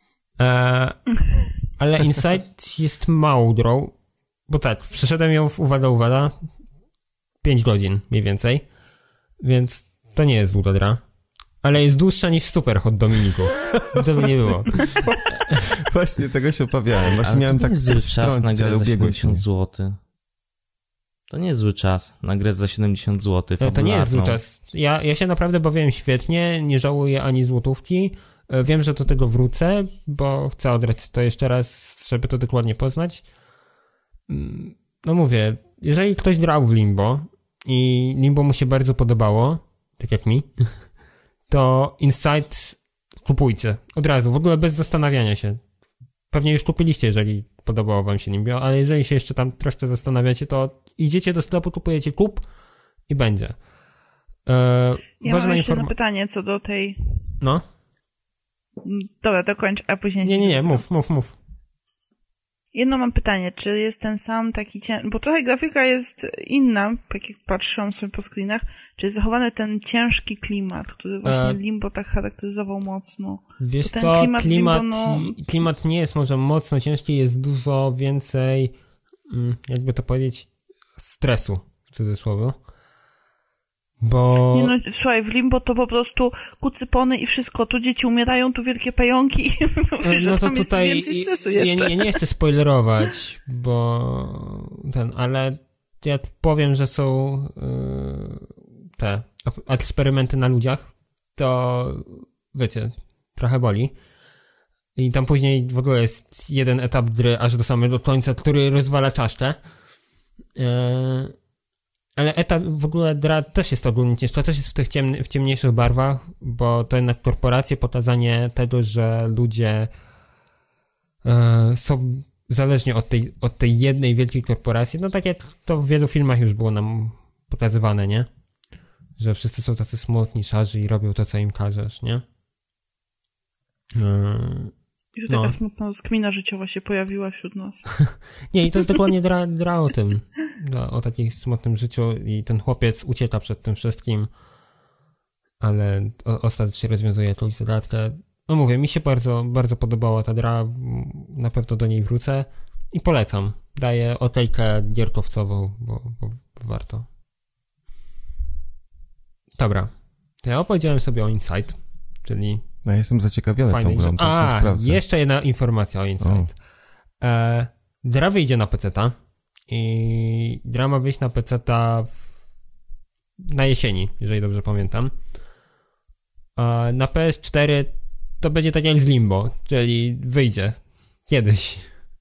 [SPEAKER 1] Ale Inside jest małą grą, bo tak, przeszedłem ją uwaga, 5 godzin mniej więcej, więc to nie jest długa gra. Ale jest dłuższa niż Superhot Dominiku. Żeby nie było.
[SPEAKER 2] Właśnie tego się obawiałem. Właśnie
[SPEAKER 3] ale
[SPEAKER 2] miałem
[SPEAKER 3] to nie
[SPEAKER 2] tak
[SPEAKER 3] jest zły czas na grę za 70
[SPEAKER 2] mnie.
[SPEAKER 3] zł. To nie jest zły czas na grę za 70 zł.
[SPEAKER 1] To nie jest zły czas. Ja się naprawdę bawiłem świetnie, nie żałuję ani złotówki. Wiem, że do tego wrócę, bo chcę odgrać to jeszcze raz, żeby to dokładnie poznać. No mówię, jeżeli ktoś grał w Limbo i Limbo mu się bardzo podobało, tak jak mi, to Inside kupujcie. Od razu, w ogóle bez zastanawiania się. Pewnie już kupiliście, jeżeli podobało wam się Limbo, ale jeżeli się jeszcze tam troszkę zastanawiacie, to idziecie do sklepu, kupujecie kup i będzie.
[SPEAKER 4] Ja mam jeszcze jedno pytanie co do tej...
[SPEAKER 1] No?
[SPEAKER 4] Dobra, dokończ, a później...
[SPEAKER 1] Nie, mów.
[SPEAKER 4] Jedno mam pytanie, czy jest ten sam taki bo trochę grafika jest inna, tak jak patrzyłam sobie po screenach, czy jest zachowany ten ciężki klimat, który właśnie Limbo tak charakteryzował mocno.
[SPEAKER 1] Wiesz co, klimat nie jest może mocno ciężki, jest dużo więcej, jakby to powiedzieć, stresu, w cudzysłowie. Bo...
[SPEAKER 4] Nie no, słuchaj, w Limbo to po prostu kucypony i wszystko, tu dzieci umierają, tu wielkie pająki i mówię, że tam tutaj jest więcej stresu jeszcze.
[SPEAKER 1] Ja nie chcę spoilerować, bo ale ja powiem, że są te eksperymenty na ludziach, to wiecie, trochę boli. I tam później w ogóle jest jeden etap gry aż do samego końca, który rozwala czaszkę. Ale etap w ogóle gra też jest ogólnie ciężko, też jest w ciemniejszych barwach, bo to jednak korporacje, pokazanie tego, że ludzie są zależni od tej jednej wielkiej korporacji, no tak jak to w wielu filmach już było nam pokazywane, nie? Że wszyscy są tacy smutni, szarzy i robią to, co im każesz, nie?
[SPEAKER 4] I tu taka smutna rozkmina życiowa się pojawiła wśród nas.
[SPEAKER 1] Nie, i to jest dokładnie gra o tym. O takim smutnym życiu i ten chłopiec ucieka przed tym wszystkim, ale ostatecznie rozwiązuje jakąś zagadkę. No mówię, mi się bardzo, bardzo podobała ta gra, na pewno do niej wrócę i polecam. daję okejkę gierkowcową, bo warto. Dobra. To ja opowiedziałem sobie o Inside, czyli...
[SPEAKER 2] No ja jestem zaciekawiony tą grą, to się sprawdzę.
[SPEAKER 1] Jeszcze jedna informacja o Inside. Gra wyjdzie na PC-ta i gra ma wyjść na PC-ta na jesieni, jeżeli dobrze pamiętam. Na PS4 to będzie tak jak z Limbo, czyli wyjdzie kiedyś.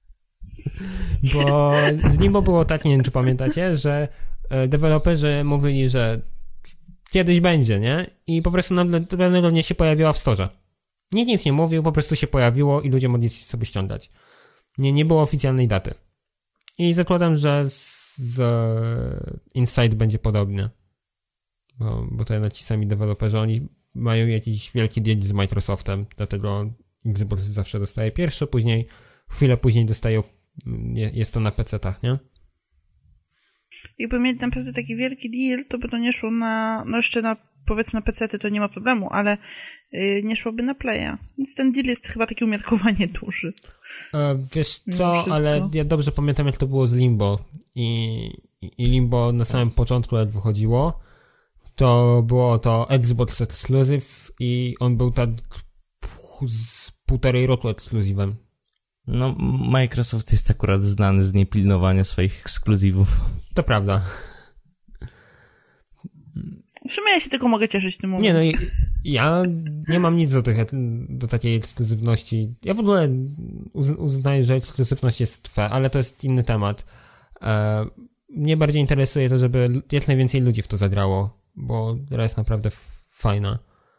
[SPEAKER 1] Bo z Limbo było tak, nie wiem czy pamiętacie, że deweloperzy mówili, że kiedyś będzie, nie? I po prostu pewnego dnia się pojawiła w storze. Nikt nic nie mówił, po prostu się pojawiło i ludzie mogli sobie ściągać. Nie było oficjalnej daty. I zakładam, że z Inside będzie podobnie. Bo to ci sami deweloperzy, oni mają jakiś wielki deal z Microsoftem, dlatego Xbox zawsze dostaje pierwszy, chwilę później dostają, jest to na PC-tach, nie?
[SPEAKER 4] Jakby mieć naprawdę taki wielki deal, to by to nie szło powiedzmy na PC-ty to nie ma problemu, ale nie szłoby na Playa. Więc ten deal jest chyba taki umiarkowanie duży.
[SPEAKER 1] Wiesz co, ale ja dobrze pamiętam jak to było z Limbo i Limbo na samym początku jak wychodziło, to było to Xbox Exclusive i on był tak z 1,5 roku ekskluzywem.
[SPEAKER 3] No, Microsoft jest akurat znany z niepilnowania swoich ekskluzywów.
[SPEAKER 1] To prawda.
[SPEAKER 4] W sumie ja się tylko mogę cieszyć tym momencie.
[SPEAKER 1] Nie, no ja nie mam nic do takiej ekskluzywności. Ja w ogóle uznaję, że ekskluzywność jest fair, ale to jest inny temat. Mnie bardziej interesuje to, żeby jak najwięcej ludzi w to zagrało, bo gra jest naprawdę fajna.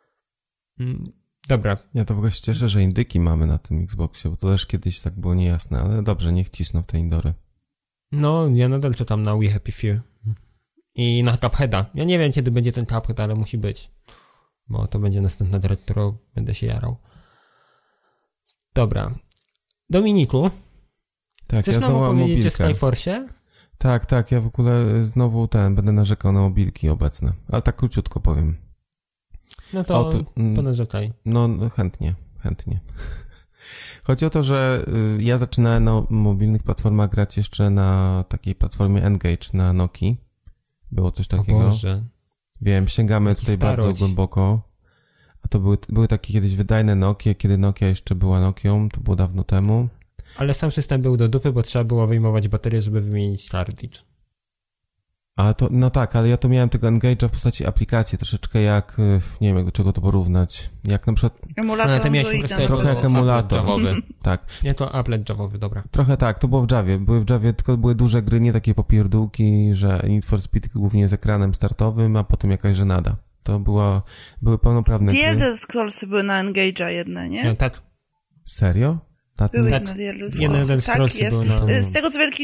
[SPEAKER 1] Dobra.
[SPEAKER 2] Ja to w ogóle się cieszę, że indyki mamy na tym Xboxie, bo to też kiedyś tak było niejasne, ale dobrze, niech cisną w te indory.
[SPEAKER 1] No, ja nadal czekam na We Happy Few. I na Cupheada. Ja nie wiem, kiedy będzie ten Cuphead, ale musi być. Bo to będzie następna gra, którą będę się jarał. Dobra. Dominiku,
[SPEAKER 2] tak,
[SPEAKER 1] chcesz
[SPEAKER 2] ja
[SPEAKER 1] znowu powiedzieć o
[SPEAKER 2] mobilkę.
[SPEAKER 1] Skyforce'ie?
[SPEAKER 2] Tak, ja w ogóle znowu będę narzekał na mobilki obecne. Ale tak króciutko powiem.
[SPEAKER 1] No to ponarzekaj.
[SPEAKER 2] No, chętnie. Chodzi o to, że ja zaczynałem na mobilnych platformach grać jeszcze na takiej platformie N-Gage na Nokii. Było coś takiego.
[SPEAKER 1] O Boże.
[SPEAKER 2] Wiem, sięgamy tutaj bardzo głęboko. A to były takie kiedyś wydajne Nokie, kiedy Nokia jeszcze była Nokią, to było dawno temu.
[SPEAKER 1] Ale sam system był do dupy, bo trzeba było wyjmować baterię, żeby wymienić cartridge.
[SPEAKER 2] A to, no tak, ale ja to miałem tego Engage'a w postaci aplikacji, troszeczkę jak, nie wiem do czego to porównać, jak na przykład...
[SPEAKER 4] Emulator
[SPEAKER 2] trochę jak emulator.
[SPEAKER 1] Javowy.
[SPEAKER 2] Tak.
[SPEAKER 1] Nie, to applet Javowy, dobra.
[SPEAKER 2] Trochę tak, to było w Javie. Były w Javie, tylko były duże gry, nie takie popierdółki, że Need for Speed głównie z ekranem startowym, a potem jakaś żenada. To były pełnoprawne gry.
[SPEAKER 4] Elder Scrollsy były na Engage'a jedne, nie?
[SPEAKER 1] No, tak.
[SPEAKER 2] Serio?
[SPEAKER 4] Były
[SPEAKER 1] tak.
[SPEAKER 4] na Elder
[SPEAKER 1] Jeden
[SPEAKER 4] Scrollsy. Tak, jest.
[SPEAKER 1] Był na...
[SPEAKER 4] Z tego co wielki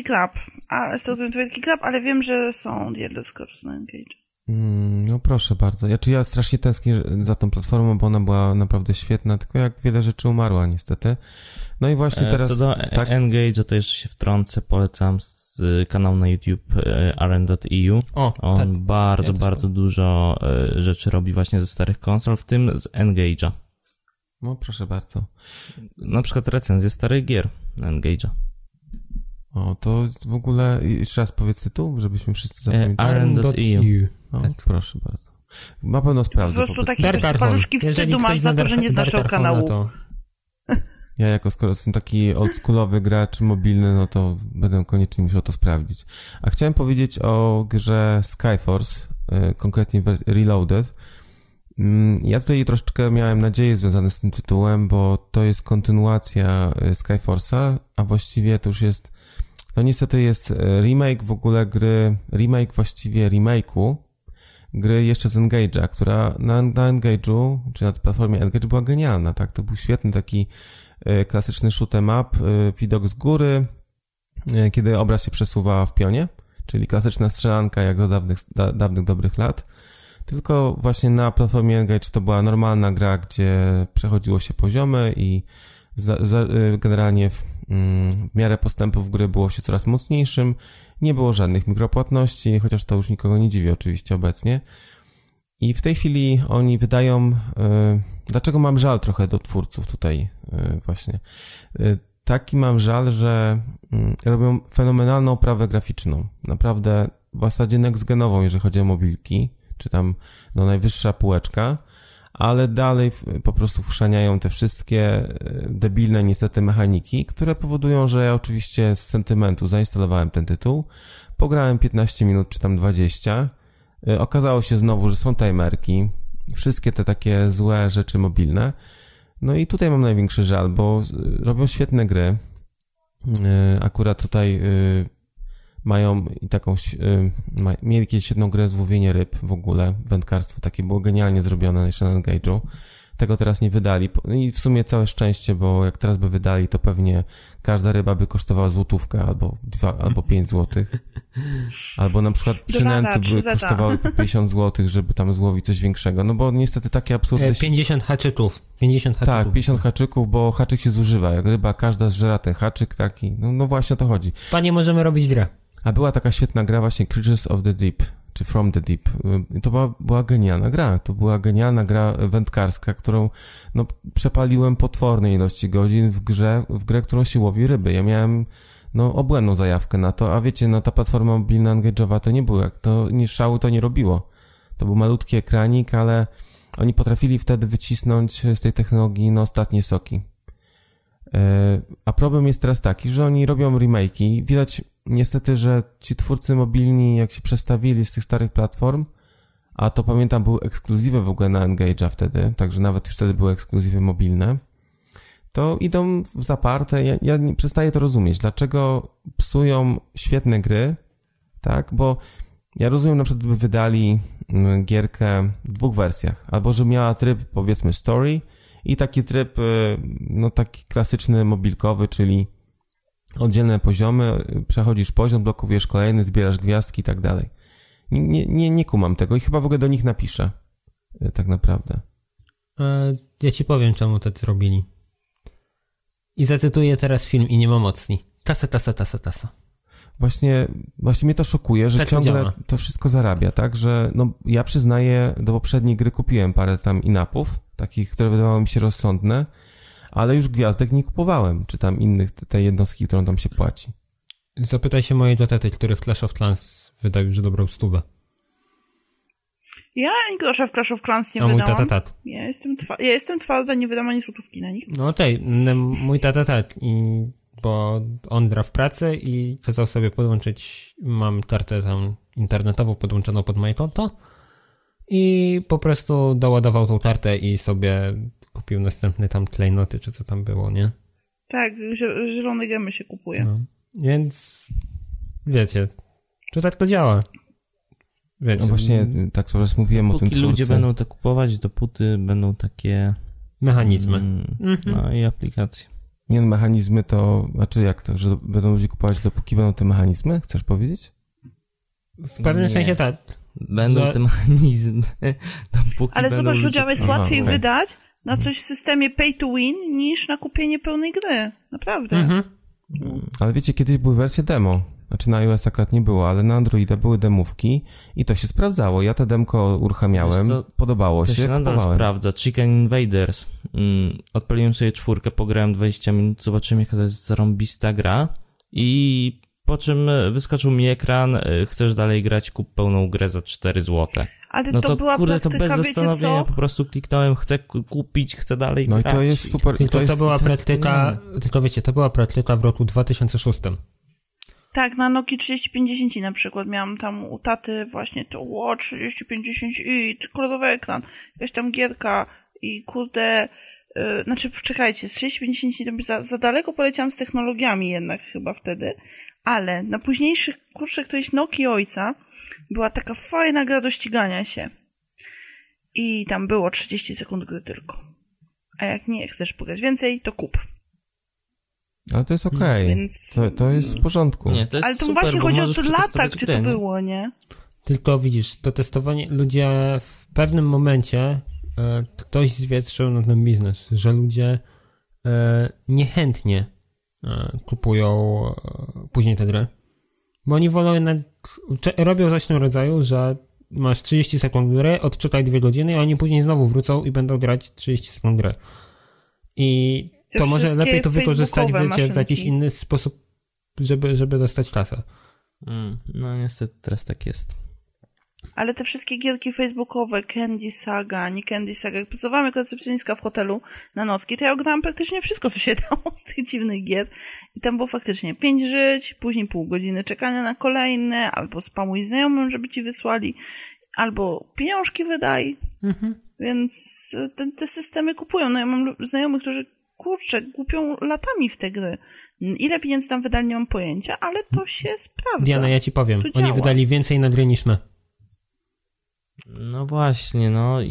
[SPEAKER 4] klap, ale wiem, że są Elder Scrollsy na Engage.
[SPEAKER 2] No proszę bardzo. Ja strasznie tęsknię za tą platformą, bo ona była naprawdę świetna, tylko jak wiele rzeczy umarła niestety. No i właśnie teraz...
[SPEAKER 3] Co do
[SPEAKER 2] tak?
[SPEAKER 3] Engage'a to jeszcze się wtrącę, polecam z kanału na YouTube rn.eu. On
[SPEAKER 1] tak.
[SPEAKER 3] bardzo dużo rzeczy robi właśnie ze starych konsol, w tym z Engage'a.
[SPEAKER 2] No proszę bardzo.
[SPEAKER 3] Na przykład recenzje starych gier na Engage'a.
[SPEAKER 2] O, to w ogóle... Jeszcze raz powiedz tytuł, żebyśmy wszyscy zapamiętali.
[SPEAKER 1] rn.eu.
[SPEAKER 2] O, tak. Proszę bardzo. Na pewno sprawdzę.
[SPEAKER 4] Po prostu takie paluszki wstydu masz za to, że nie znasz tego kanału.
[SPEAKER 2] To... Ja skoro jestem taki oldschoolowy gracz mobilny, no to będę koniecznie musiał to sprawdzić. A chciałem powiedzieć o grze Skyforce, konkretnie Reloaded. Ja tutaj troszeczkę miałem nadzieję związane z tym tytułem, bo to jest kontynuacja Skyforce'a, a właściwie to już jest, no niestety jest remake w ogóle gry, właściwie remake'u gry jeszcze z Engage'a, która na Engage'u, czy na platformie Engage była genialna, tak? To był świetny taki klasyczny shoot'em up, widok z góry, kiedy obraz się przesuwa w pionie, czyli klasyczna strzelanka jak do dawnych dobrych lat. Tylko właśnie na platformie Engage to była normalna gra, gdzie przechodziło się poziomy i generalnie w miarę postępów gry było się coraz mocniejszym. Nie było żadnych mikropłatności, chociaż to już nikogo nie dziwi oczywiście obecnie. I w tej chwili oni wydają... Dlaczego mam żal trochę do twórców tutaj właśnie? Taki mam żal, że robią fenomenalną oprawę graficzną. Naprawdę w zasadzie next-genową, jeżeli chodzi o mobilki, czy tam najwyższa półeczka, ale dalej po prostu wchrzaniają te wszystkie debilne niestety mechaniki, które powodują, że ja oczywiście z sentymentu zainstalowałem ten tytuł, pograłem 15 minut czy tam 20, okazało się znowu, że są timerki, wszystkie te takie złe rzeczy mobilne. No i tutaj mam największy żal, bo robią świetne gry. Akurat tutaj mają i taką, mieli kiedyś świetną grę Złowienie ryb w ogóle, wędkarstwo takie było genialnie zrobione na National Engage'u. Tego teraz nie wydali i w sumie całe szczęście, bo jak teraz by wydali, to pewnie każda ryba by kosztowała złotówkę albo 5 złotych. Albo na przykład przynęty by kosztowały po 50 złotych, żeby tam złowić coś większego. No bo niestety takie absurdy...
[SPEAKER 1] 50 haczyków. 50 haczyków.
[SPEAKER 2] Tak, 50 haczyków, bo haczyk się zużywa. Jak ryba każda zżera ten haczyk taki. No właśnie o to chodzi.
[SPEAKER 1] Panie, możemy robić grę.
[SPEAKER 2] A była taka świetna gra właśnie Creatures of the Deep, czy From the Deep. To była genialna gra. To była genialna gra wędkarska, którą przepaliłem potworne ilości godzin w grę, którą się łowi ryby. Ja miałem obłędną zajawkę na to, a wiecie, ta platforma mobilna Engage'owa to nie było, szału to nie robiło. To był malutki ekranik, ale oni potrafili wtedy wycisnąć z tej technologii ostatnie soki. A problem jest teraz taki, że oni robią remake'i. Widać niestety, że ci twórcy mobilni, jak się przestawili z tych starych platform, a to pamiętam były ekskluzywy w ogóle na Engage'a wtedy, także nawet już wtedy były ekskluzywy mobilne, to idą w zaparte. Ja nie przestaję to rozumieć. Dlaczego psują świetne gry, tak? Bo ja rozumiem, na przykład gdyby wydali gierkę w 2 wersjach, albo że miała tryb, powiedzmy, story i taki tryb, taki klasyczny mobilkowy, czyli oddzielne poziomy, przechodzisz poziom, blokujesz kolejny, zbierasz gwiazdki i tak dalej. Nie kumam tego i chyba w ogóle do nich napiszę, tak naprawdę.
[SPEAKER 1] Ja ci powiem, czemu to zrobili. I zacytuję teraz film i nie ma mocni. Tasa. Właśnie mnie to szokuje, że tak ciągle to wszystko zarabia, tak? Że ja przyznaję, do poprzedniej gry kupiłem parę tam in-upów, takich, które wydawały mi się rozsądne, ale już gwiazdek nie kupowałem, czy tam innych, te jednostki, którą tam się płaci. Zapytaj się mojej taty, który w Clash of Clans wydał już dobrą 100.
[SPEAKER 4] Ja grosza w Clash of Clans nie
[SPEAKER 1] wydałam.
[SPEAKER 4] Mój
[SPEAKER 1] tata.
[SPEAKER 4] Ja jestem twarda, nie wydam ani złotówki na nich.
[SPEAKER 1] No okej, mój tata bo on gra w pracę i kazał sobie podłączyć, mam kartę tam internetową podłączoną pod moje konto i po prostu doładował tą kartę i sobie kupił następny tam klejnoty, czy co tam było, nie?
[SPEAKER 4] Tak, zielone gemy się kupuje.
[SPEAKER 1] No. Więc wiecie, to tak to działa. Wiecie,
[SPEAKER 2] no właśnie, tak sobie mówiłem o tym twórcy.
[SPEAKER 3] Ludzie będą to kupować, dopóty będą takie
[SPEAKER 1] mechanizmy.
[SPEAKER 3] No i aplikacje.
[SPEAKER 2] Nie, mechanizmy to, znaczy jak to, że będą ludzie kupować dopóki będą te mechanizmy? Chcesz powiedzieć?
[SPEAKER 1] W pewnym sensie tak.
[SPEAKER 3] Będą te mechanizmy.
[SPEAKER 4] Ale zobacz, ludziom jest łatwiej wydać na coś w systemie pay to win niż na kupienie pełnej gry. Naprawdę.
[SPEAKER 2] Ale wiecie, kiedyś były wersje demo. Znaczy na iOS akurat nie było, ale na Androida były demówki i to się sprawdzało. Ja te demko uruchamiałem, podobało się,
[SPEAKER 3] to nadal sprawdza. Chicken Invaders. Odpaliłem sobie 4, pograłem 20 minut, zobaczyłem jaka to jest zarąbista gra i po czym wyskoczył mi ekran, chcesz dalej grać, kup pełną grę za 4 złote.
[SPEAKER 4] Ale
[SPEAKER 3] no
[SPEAKER 4] to
[SPEAKER 3] to
[SPEAKER 4] była
[SPEAKER 3] kurde, to
[SPEAKER 4] praktyka,
[SPEAKER 3] bez zastanowienia po prostu kliknąłem, chcę kupić, chcę dalej grać.
[SPEAKER 2] No i to jest super.
[SPEAKER 1] To była praktyka, tylko wiecie, to była praktyka w roku 2006.
[SPEAKER 4] Tak, na Nokii 3050 na przykład miałam tam u taty właśnie to 3050i, kolorowy ekran, jakaś tam gierka i kurde, znaczy czekajcie, z 3050 za daleko poleciałam z technologiami jednak chyba wtedy, ale na późniejszych, którejś Nokii ojca była taka fajna gra do ścigania się i tam było 30 sekund gry tylko, a jak nie chcesz pograć więcej, to kup.
[SPEAKER 2] Ale to jest okej. Więc... To jest w porządku.
[SPEAKER 3] Nie, to jest
[SPEAKER 4] ale to
[SPEAKER 3] super,
[SPEAKER 4] właśnie chodzi o te lata,
[SPEAKER 3] gdzie
[SPEAKER 4] to było, nie?
[SPEAKER 1] Tylko widzisz, to testowanie, ludzie w pewnym momencie ktoś zwietrzył na ten biznes, że ludzie niechętnie kupują później te gry. Bo oni wolą jednak, robią coś w tym rodzaju, że masz 30 sekund gry, odczytaj 2 godziny i oni później znowu wrócą i będą grać 30 sekund gry. I to może lepiej to wykorzystać, wiecie, w jakiś inny sposób żeby dostać kasę.
[SPEAKER 3] No niestety teraz tak jest.
[SPEAKER 4] Ale te wszystkie gierki facebookowe, Candy Saga, nie Candy Saga, jak pracowałam jako recepcjonistka w hotelu na nocki, to ja ograłam praktycznie wszystko, co się dało z tych dziwnych gier. I tam było faktycznie 5 żyć, później pół godziny czekania na kolejne, albo spamuj znajomym, żeby ci wysłali, albo pieniążki wydaj. Więc te systemy kupują. No ja mam znajomych, którzy kupią latami w te gry. Ile pieniędzy tam wydali, nie mam pojęcia, ale to się sprawdza.
[SPEAKER 1] Diana, ja ci powiem, oni wydali więcej na gry niż my.
[SPEAKER 3] No właśnie,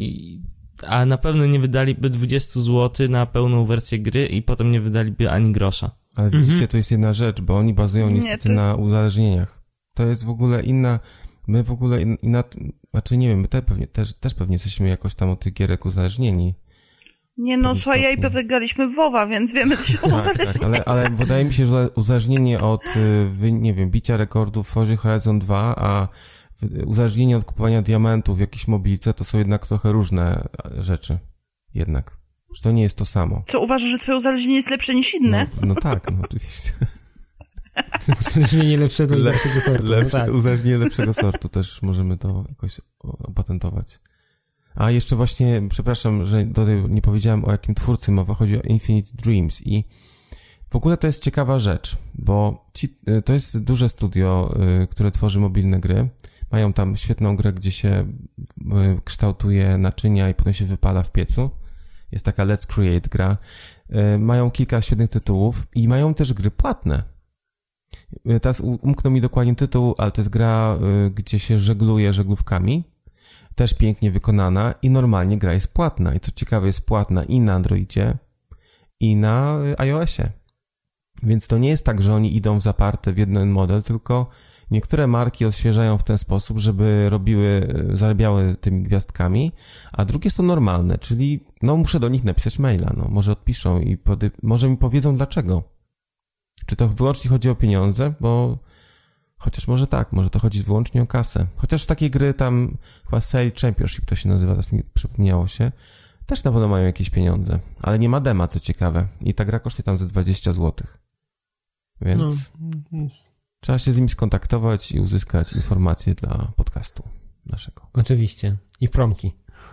[SPEAKER 3] a na pewno nie wydaliby 20 zł na pełną wersję gry i potem nie wydaliby ani grosza.
[SPEAKER 2] Ale widzicie, to jest jedna rzecz, bo oni bazują niestety na uzależnieniach. To jest w ogóle inna, my w ogóle znaczy nie wiem, my też pewnie jesteśmy jakoś tam od tych gierek uzależnieni.
[SPEAKER 4] Nie no, słuchaj, ja i Piotrek graliśmy w WoWa, więc wiemy, co się uzależnienie.
[SPEAKER 2] Tak, ale wydaje mi się, że uzależnienie od, nie wiem, bicia rekordów w Forza Horizon 2, a uzależnienie od kupowania diamentów w jakiejś mobilce, to są jednak trochę różne rzeczy. Jednak. Że to nie jest to samo.
[SPEAKER 4] Co, uważasz, że twoje uzależnienie jest lepsze niż inne?
[SPEAKER 2] No tak, no oczywiście.
[SPEAKER 1] Uzależnienie lepszego i lepszego sortu. Tak.
[SPEAKER 2] Uzależnienie lepszego sortu, też możemy to jakoś opatentować. A jeszcze właśnie, przepraszam, że nie powiedziałem, o jakim twórcy mowa. Chodzi o Infinite Dreams i w ogóle to jest ciekawa rzecz, bo to jest duże studio, które tworzy mobilne gry. Mają tam świetną grę, gdzie się kształtuje naczynia i potem się wypala w piecu. Jest taka Let's Create gra. Mają kilka świetnych tytułów i mają też gry płatne. Teraz umknął mi dokładnie tytuł, ale to jest gra, gdzie się żegluje żeglówkami. Też pięknie wykonana i normalnie gra jest płatna. I co ciekawe, jest płatna i na Androidzie, i na iOSie. Więc to nie jest tak, że oni idą w zaparte w jeden model, tylko niektóre marki odświeżają w ten sposób, żeby zarabiały tymi gwiazdkami, a drugie są normalne, czyli muszę do nich napisać maila, może odpiszą i może mi powiedzą dlaczego. Czy to wyłącznie chodzi o pieniądze, bo chociaż może tak, może to chodzi wyłącznie o kasę. Chociaż takie gry tam, chyba Sail Championship to się nazywa, teraz mi przypomniało się, też na pewno mają jakieś pieniądze, ale nie ma dema, co ciekawe. I ta gra kosztuje tam ze 20 zł. Więc trzeba się z nimi skontaktować i uzyskać informacje dla podcastu naszego.
[SPEAKER 1] Oczywiście. I promki.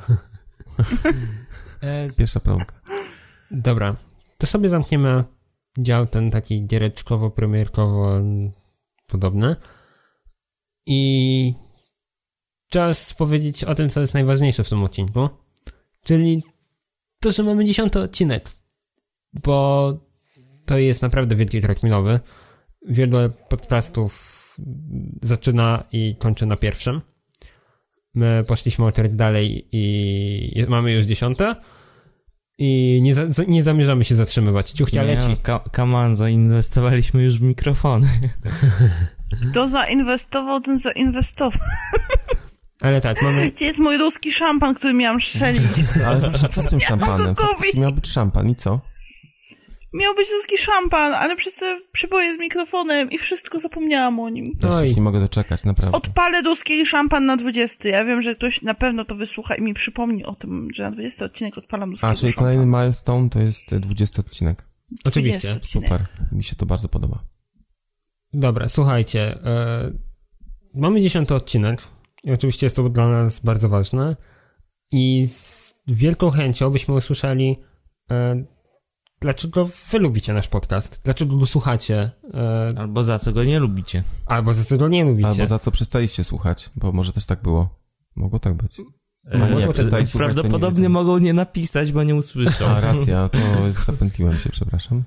[SPEAKER 2] Pierwsza promka.
[SPEAKER 1] Dobra. To sobie zamkniemy dział ten taki giereczkowo-premierkowo podobny. I czas powiedzieć o tym, co jest najważniejsze w tym odcinku. Czyli to, że mamy 10. odcinek. Bo to jest naprawdę wielki krok milowy. Wiele podcastów zaczyna i kończy na pierwszym. My poszliśmy o trochę dalej i mamy już 10. I nie zamierzamy się zatrzymywać. Ciuchcia leci.
[SPEAKER 3] Come on, zainwestowaliśmy już w mikrofony.
[SPEAKER 4] Kto zainwestował, ten zainwestował.
[SPEAKER 1] Ale tak, mamy...
[SPEAKER 4] Gdzie jest mój ruski szampan, który miałam strzelić?
[SPEAKER 2] Ale co z tym szampanem? Faktycznie miał być szampan i co?
[SPEAKER 4] Miał być ruski szampan, ale przez te przyboje z mikrofonem i wszystko zapomniałam o nim.
[SPEAKER 2] Ja się nie mogę doczekać, naprawdę.
[SPEAKER 4] Odpalę ruski szampan na 20. Ja wiem, że ktoś na pewno to wysłucha i mi przypomni o tym, że na 20 odcinek odpalam ruskiego szampan.
[SPEAKER 2] Czyli kolejny milestone to jest 20 odcinek.
[SPEAKER 1] Oczywiście.
[SPEAKER 2] Super. Mi się to bardzo podoba.
[SPEAKER 1] Dobra, słuchajcie. Mamy 10. odcinek i oczywiście jest to dla nas bardzo ważne i z wielką chęcią byśmy usłyszeli dlaczego wy lubicie nasz podcast? Dlaczego go słuchacie?
[SPEAKER 3] Albo za co go nie lubicie.
[SPEAKER 1] Albo za co go nie lubicie.
[SPEAKER 2] Albo za co przestaliście słuchać, bo może też tak było. Mogło tak być.
[SPEAKER 3] Prawdopodobnie mogą nie napisać, bo nie usłyszą.
[SPEAKER 2] A, racja, to zapętliłem się, przepraszam.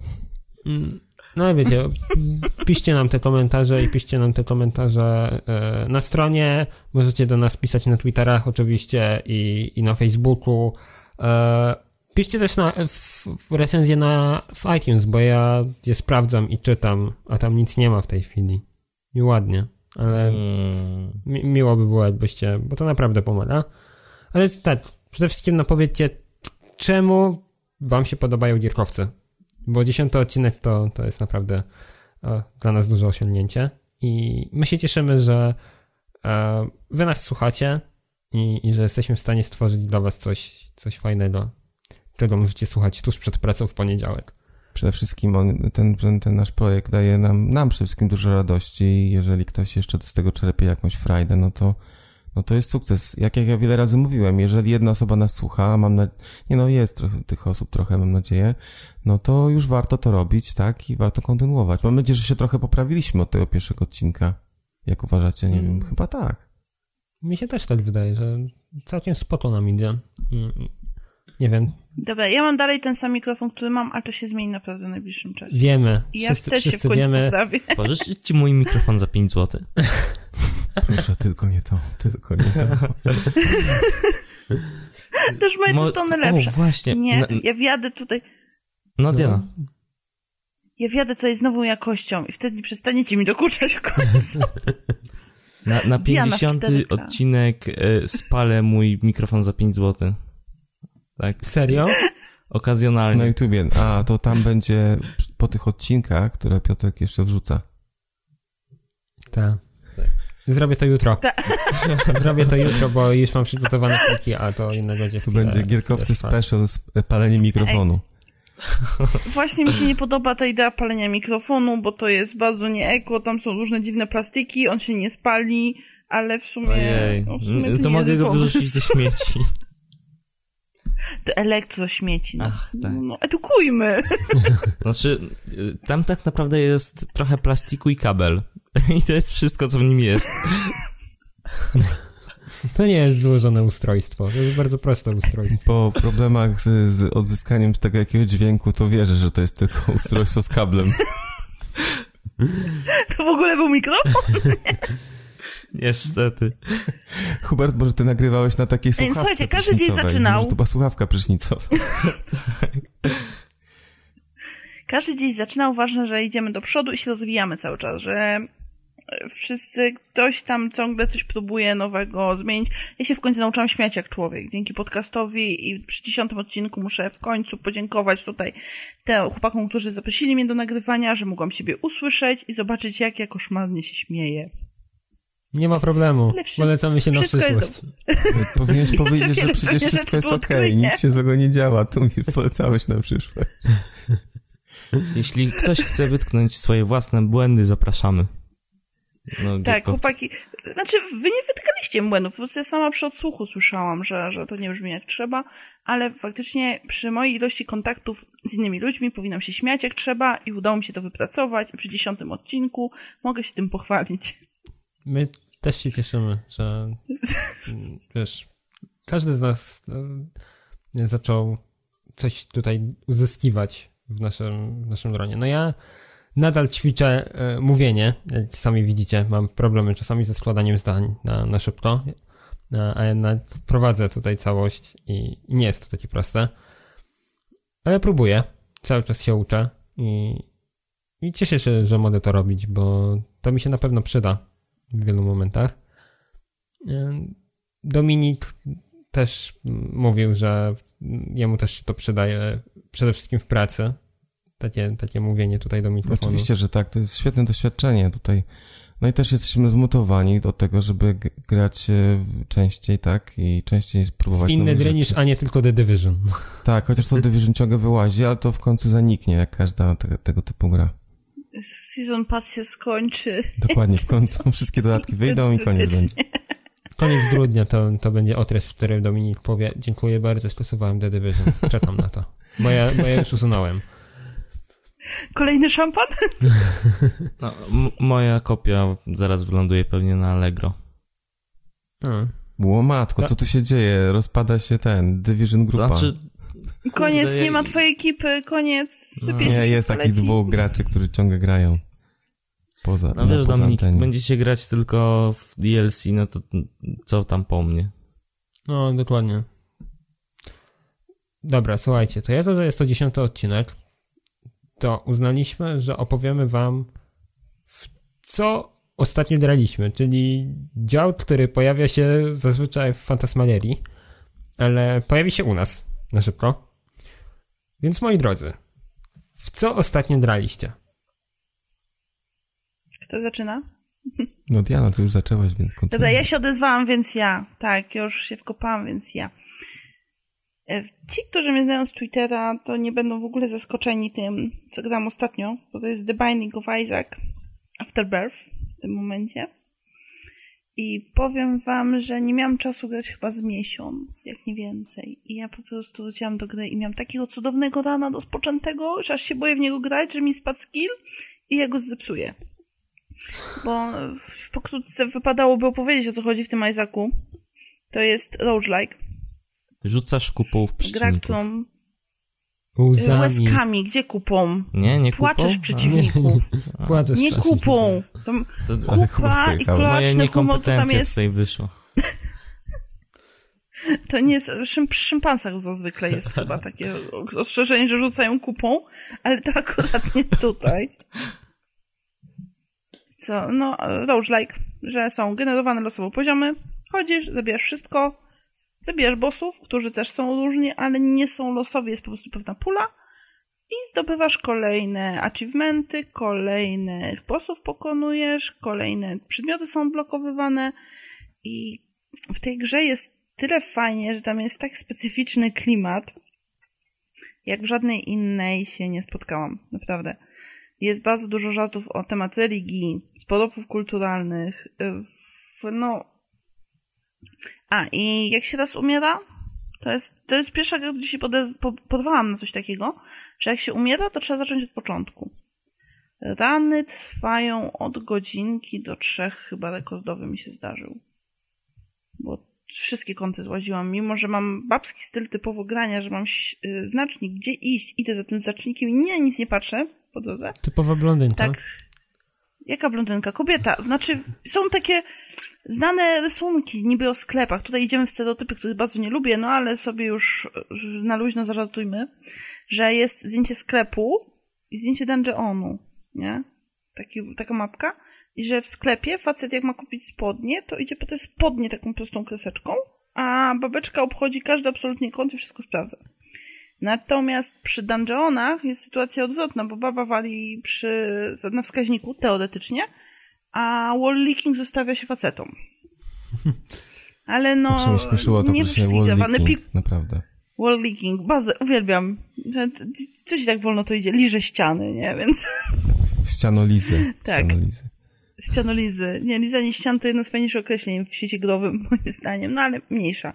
[SPEAKER 1] No wiecie, piszcie nam te komentarze i piszcie nam te komentarze na stronie. Możecie do nas pisać na Twitterach oczywiście i na Facebooku. Piszcie też recenzję w iTunes, bo ja je sprawdzam i czytam, a tam nic nie ma w tej chwili. I ładnie, ale miło by było, jakbyście, bo to naprawdę pomaga. Ale tak, przede wszystkim powiedzcie, czemu wam się podobają gierkowcy. Bo 10. odcinek to jest naprawdę dla nas duże osiągnięcie. I my się cieszymy, że wy nas słuchacie i że jesteśmy w stanie stworzyć dla was coś fajnego, czego możecie słuchać tuż przed pracą w poniedziałek.
[SPEAKER 2] przede wszystkim ten nasz projekt daje nam przede wszystkim dużo radości i jeżeli ktoś jeszcze z tego czerpie jakąś frajdę, no to jest sukces. Jak ja wiele razy mówiłem, jeżeli jedna osoba nas słucha, jest trochę tych osób trochę, mam nadzieję, no to już warto to robić, tak? I warto kontynuować. Mam nadzieję, że się trochę poprawiliśmy od tego pierwszego odcinka. Jak uważacie? Nie wiem, chyba tak.
[SPEAKER 1] Mi się też tak wydaje, że całkiem spoko nam idzie. Nie wiem.
[SPEAKER 4] Dobra, ja mam dalej ten sam mikrofon, który mam, ale to się zmieni naprawdę w najbliższym czasie.
[SPEAKER 1] Wiemy.
[SPEAKER 4] I ja też się w końcu
[SPEAKER 1] wiemy.
[SPEAKER 4] poprawię.
[SPEAKER 3] Pożyczyć ci mój mikrofon za 5 zł?
[SPEAKER 2] Proszę, tylko nie to.
[SPEAKER 4] Też moje tony lepsze.
[SPEAKER 3] O, właśnie.
[SPEAKER 4] Nie, ja wjadę tutaj...
[SPEAKER 3] No, Diana.
[SPEAKER 4] Ja wjadę tutaj z nową jakością i wtedy przestaniecie mi dokuczać w końcu.
[SPEAKER 3] Na 50. odcinek spalę mój mikrofon za 5 zł. Tak.
[SPEAKER 1] Serio?
[SPEAKER 3] Okazjonalnie.
[SPEAKER 2] Na YouTubie. A, to tam będzie po tych odcinkach, które Piotrek jeszcze wrzuca.
[SPEAKER 1] Tak. Zrobię to jutro. Zrobię to jutro, bo już mam przygotowane pliki, a to innego będzie
[SPEAKER 2] To będzie Gierkowcy Special z paleniem mikrofonu.
[SPEAKER 4] Właśnie mi się nie podoba ta idea palenia mikrofonu, bo to jest bardzo nie-eko, tam są różne dziwne plastiki, on się nie spali, ale w sumie...
[SPEAKER 3] Ojej.
[SPEAKER 4] No, w sumie
[SPEAKER 3] to mogę go wyrzucić do śmieci.
[SPEAKER 4] To elektrośmieci.
[SPEAKER 3] Ach, tak.
[SPEAKER 4] No, edukujmy.
[SPEAKER 3] Znaczy, tam tak naprawdę jest trochę plastiku i kabel. I to jest wszystko, co w nim jest.
[SPEAKER 1] To nie jest złożone ustrojstwo, to jest bardzo proste ustrojstwo.
[SPEAKER 2] Po problemach z odzyskaniem tego jakiegoś dźwięku, to wierzę, że to jest tylko ustrojstwo z kablem.
[SPEAKER 4] To w ogóle był mikrofon?
[SPEAKER 3] Niestety.
[SPEAKER 2] Hubert, może ty nagrywałeś na takiej słuchawce
[SPEAKER 4] słuchajcie, każdy dzień
[SPEAKER 2] prysznicowej.
[SPEAKER 4] zaczynał.
[SPEAKER 2] Może to była słuchawka prysznicowa.
[SPEAKER 4] Każdy dzień zaczynał, ważne, że idziemy do przodu i się rozwijamy cały czas, że ktoś tam ciągle coś próbuje nowego zmienić. Ja się w końcu nauczyłam śmiać jak człowiek. Dzięki podcastowi i przy 10. odcinku muszę w końcu podziękować tutaj chłopakom, którzy zaprosili mnie do nagrywania, że mogłam siebie usłyszeć i zobaczyć, jak ja koszmarnie się śmieję.
[SPEAKER 1] Nie ma problemu. Polecamy się na przyszłość.
[SPEAKER 2] Powinieneś powiedzieć, że przecież wszystko jest okej, nic się złego nie działa. Tu mi polecałeś na przyszłość.
[SPEAKER 3] Jeśli ktoś chce wytknąć swoje własne błędy, zapraszamy. No,
[SPEAKER 4] tak, chłopaki, znaczy wy nie wytkaliście błędów, po prostu ja sama przy odsłuchu słyszałam, że to nie brzmi jak trzeba, ale faktycznie przy mojej ilości kontaktów z innymi ludźmi powinnam się śmiać jak trzeba i udało mi się to wypracować i przy 10. odcinku mogę się tym pochwalić.
[SPEAKER 1] My też się cieszymy, że wiesz, każdy z nas zaczął coś tutaj uzyskiwać w naszym gronie. No ja nadal ćwiczę mówienie, jak sami widzicie, mam problemy czasami ze składaniem zdań na szybko, a jednak prowadzę tutaj całość i nie jest to takie proste. Ale próbuję, cały czas się uczę i cieszę się, że mogę to robić, bo to mi się na pewno przyda w wielu momentach. Dominik też mówił, że jemu też się to przydaje przede wszystkim w pracy. Takie mówienie tutaj do mikrofonu.
[SPEAKER 2] Oczywiście, że tak, to jest świetne doświadczenie tutaj. No i też jesteśmy zmotywowani do tego, żeby grać częściej, tak? I częściej próbować
[SPEAKER 1] inne gry niż, a nie tylko The Division.
[SPEAKER 2] Tak, chociaż to Division ciągle wyłazi, ale to w końcu zaniknie, jak każda tego typu gra.
[SPEAKER 4] Season Pass się skończy.
[SPEAKER 2] Dokładnie, w końcu wszystkie dodatki wyjdą i koniec będzie.
[SPEAKER 1] Koniec grudnia to będzie okres, w którym Dominik powie: dziękuję bardzo, stosowałem The Division. Czekam na to. Bo ja już usunąłem.
[SPEAKER 4] Kolejny szampan?
[SPEAKER 3] No, moja kopia zaraz wyląduje pewnie na Allegro.
[SPEAKER 2] Ło matko, co tu się dzieje? Rozpada się Division grupa.
[SPEAKER 3] Znaczy,
[SPEAKER 4] koniec, nie ma twojej ekipy, koniec.
[SPEAKER 2] Nie, jest takich 2 graczy, którzy ciągle grają.
[SPEAKER 3] No wiesz, Dominik,
[SPEAKER 2] antenie.
[SPEAKER 3] będziecie grać tylko w DLC, no to co tam po mnie?
[SPEAKER 1] No, dokładnie. Dobra, słuchajcie, to to jest to 10. odcinek. To uznaliśmy, że opowiemy wam, w co ostatnio graliśmy, czyli dział, który pojawia się zazwyczaj w Fantasmagierii, ale pojawi się u nas na szybko. Więc moi drodzy, w co ostatnio graliście?
[SPEAKER 4] Kto zaczyna?
[SPEAKER 2] No Diana, ty już zaczęłaś, więc kontynuuj.
[SPEAKER 4] Dobra, ja się odezwałam, więc ja. Tak, już się wkopałam, więc ja. Ci, którzy mnie znają z Twittera, to nie będą w ogóle zaskoczeni tym, co gram ostatnio, bo to jest The Binding of Isaac Afterbirth w tym momencie. I powiem wam, że nie miałam czasu grać chyba z miesiąc, jak nie więcej. I ja po prostu wróciłam do gry i miałam takiego cudownego rana rozpoczętego, że aż się boję w niego grać, że mi spadł skill i ja go zepsuję. Bo pokrótce wypadałoby opowiedzieć, o co chodzi w tym Isaacu. To jest roguelike.
[SPEAKER 3] Rzucasz kupą w
[SPEAKER 4] Gra,
[SPEAKER 3] przeciwników.
[SPEAKER 4] którą...
[SPEAKER 1] Łzami.
[SPEAKER 4] Łezkami, gdzie kupą?
[SPEAKER 3] Nie kupą?
[SPEAKER 4] Płaczesz w przeciwników.
[SPEAKER 1] Płaczesz
[SPEAKER 4] Nie
[SPEAKER 1] wcześniej.
[SPEAKER 4] kupą. Tam kupa i
[SPEAKER 3] Moja
[SPEAKER 4] kulaczny humor to tam
[SPEAKER 3] niekompetencja
[SPEAKER 4] jest...
[SPEAKER 3] tutaj wyszła.
[SPEAKER 4] To nie jest... Przy szympansach zwykle jest chyba takie ostrzeżenie, że rzucają kupą, ale to akurat nie tutaj. Co? No, roguelike, że są generowane losowo poziomy. Chodzisz, zabierasz wszystko, zabierasz bossów, którzy też są różni, ale nie są losowi, jest po prostu pewna pula i zdobywasz kolejne achievementy, kolejnych bossów pokonujesz, kolejne przedmioty są odblokowywane i w tej grze jest tyle fajnie, że tam jest tak specyficzny klimat, jak w żadnej innej się nie spotkałam, naprawdę. Jest bardzo dużo żartów o temat religii, sposobów kulturalnych, i jak się raz umiera, to jest pierwsza gra, gdzie się podwałam na coś takiego, że jak się umiera, to trzeba zacząć od początku. Rany trwają od godzinki do 3, chyba rekordowy mi się zdarzył. Bo wszystkie kąty złaziłam, mimo że mam babski styl typowo grania, że mam znacznik, gdzie iść, idę za tym znacznikiem i nic nie patrzę po drodze.
[SPEAKER 1] Typowa blondynka.
[SPEAKER 4] Tak. Jaka blondynka? Kobieta. Znaczy, są takie znane rysunki niby o sklepach. Tutaj idziemy w stereotypy, których bardzo nie lubię, no ale sobie już na luźno zażartujmy, że jest zdjęcie sklepu i zdjęcie dungeonu, nie? Taka mapka. I że w sklepie facet jak ma kupić spodnie, to idzie po te spodnie taką prostą kreseczką, a babeczka obchodzi każdy absolutnie kąt i wszystko sprawdza. Natomiast przy dungeonach jest sytuacja odwrotna, bo baba wali na wskaźniku, teoretycznie, a wall leaking zostawia się facetom. Ale no...
[SPEAKER 2] To mnie śmieszyło to określenie wall leaking, naprawdę.
[SPEAKER 4] Wall leaking, bardzo uwielbiam. Coś tak wolno to idzie, liże ściany, nie? Więc...
[SPEAKER 2] Ścianolizy.
[SPEAKER 4] Tak. Ścianolizy. Nie, lizanie ścian to jedno z fajniejszych określeń w świecie growym, moim zdaniem, no ale mniejsza.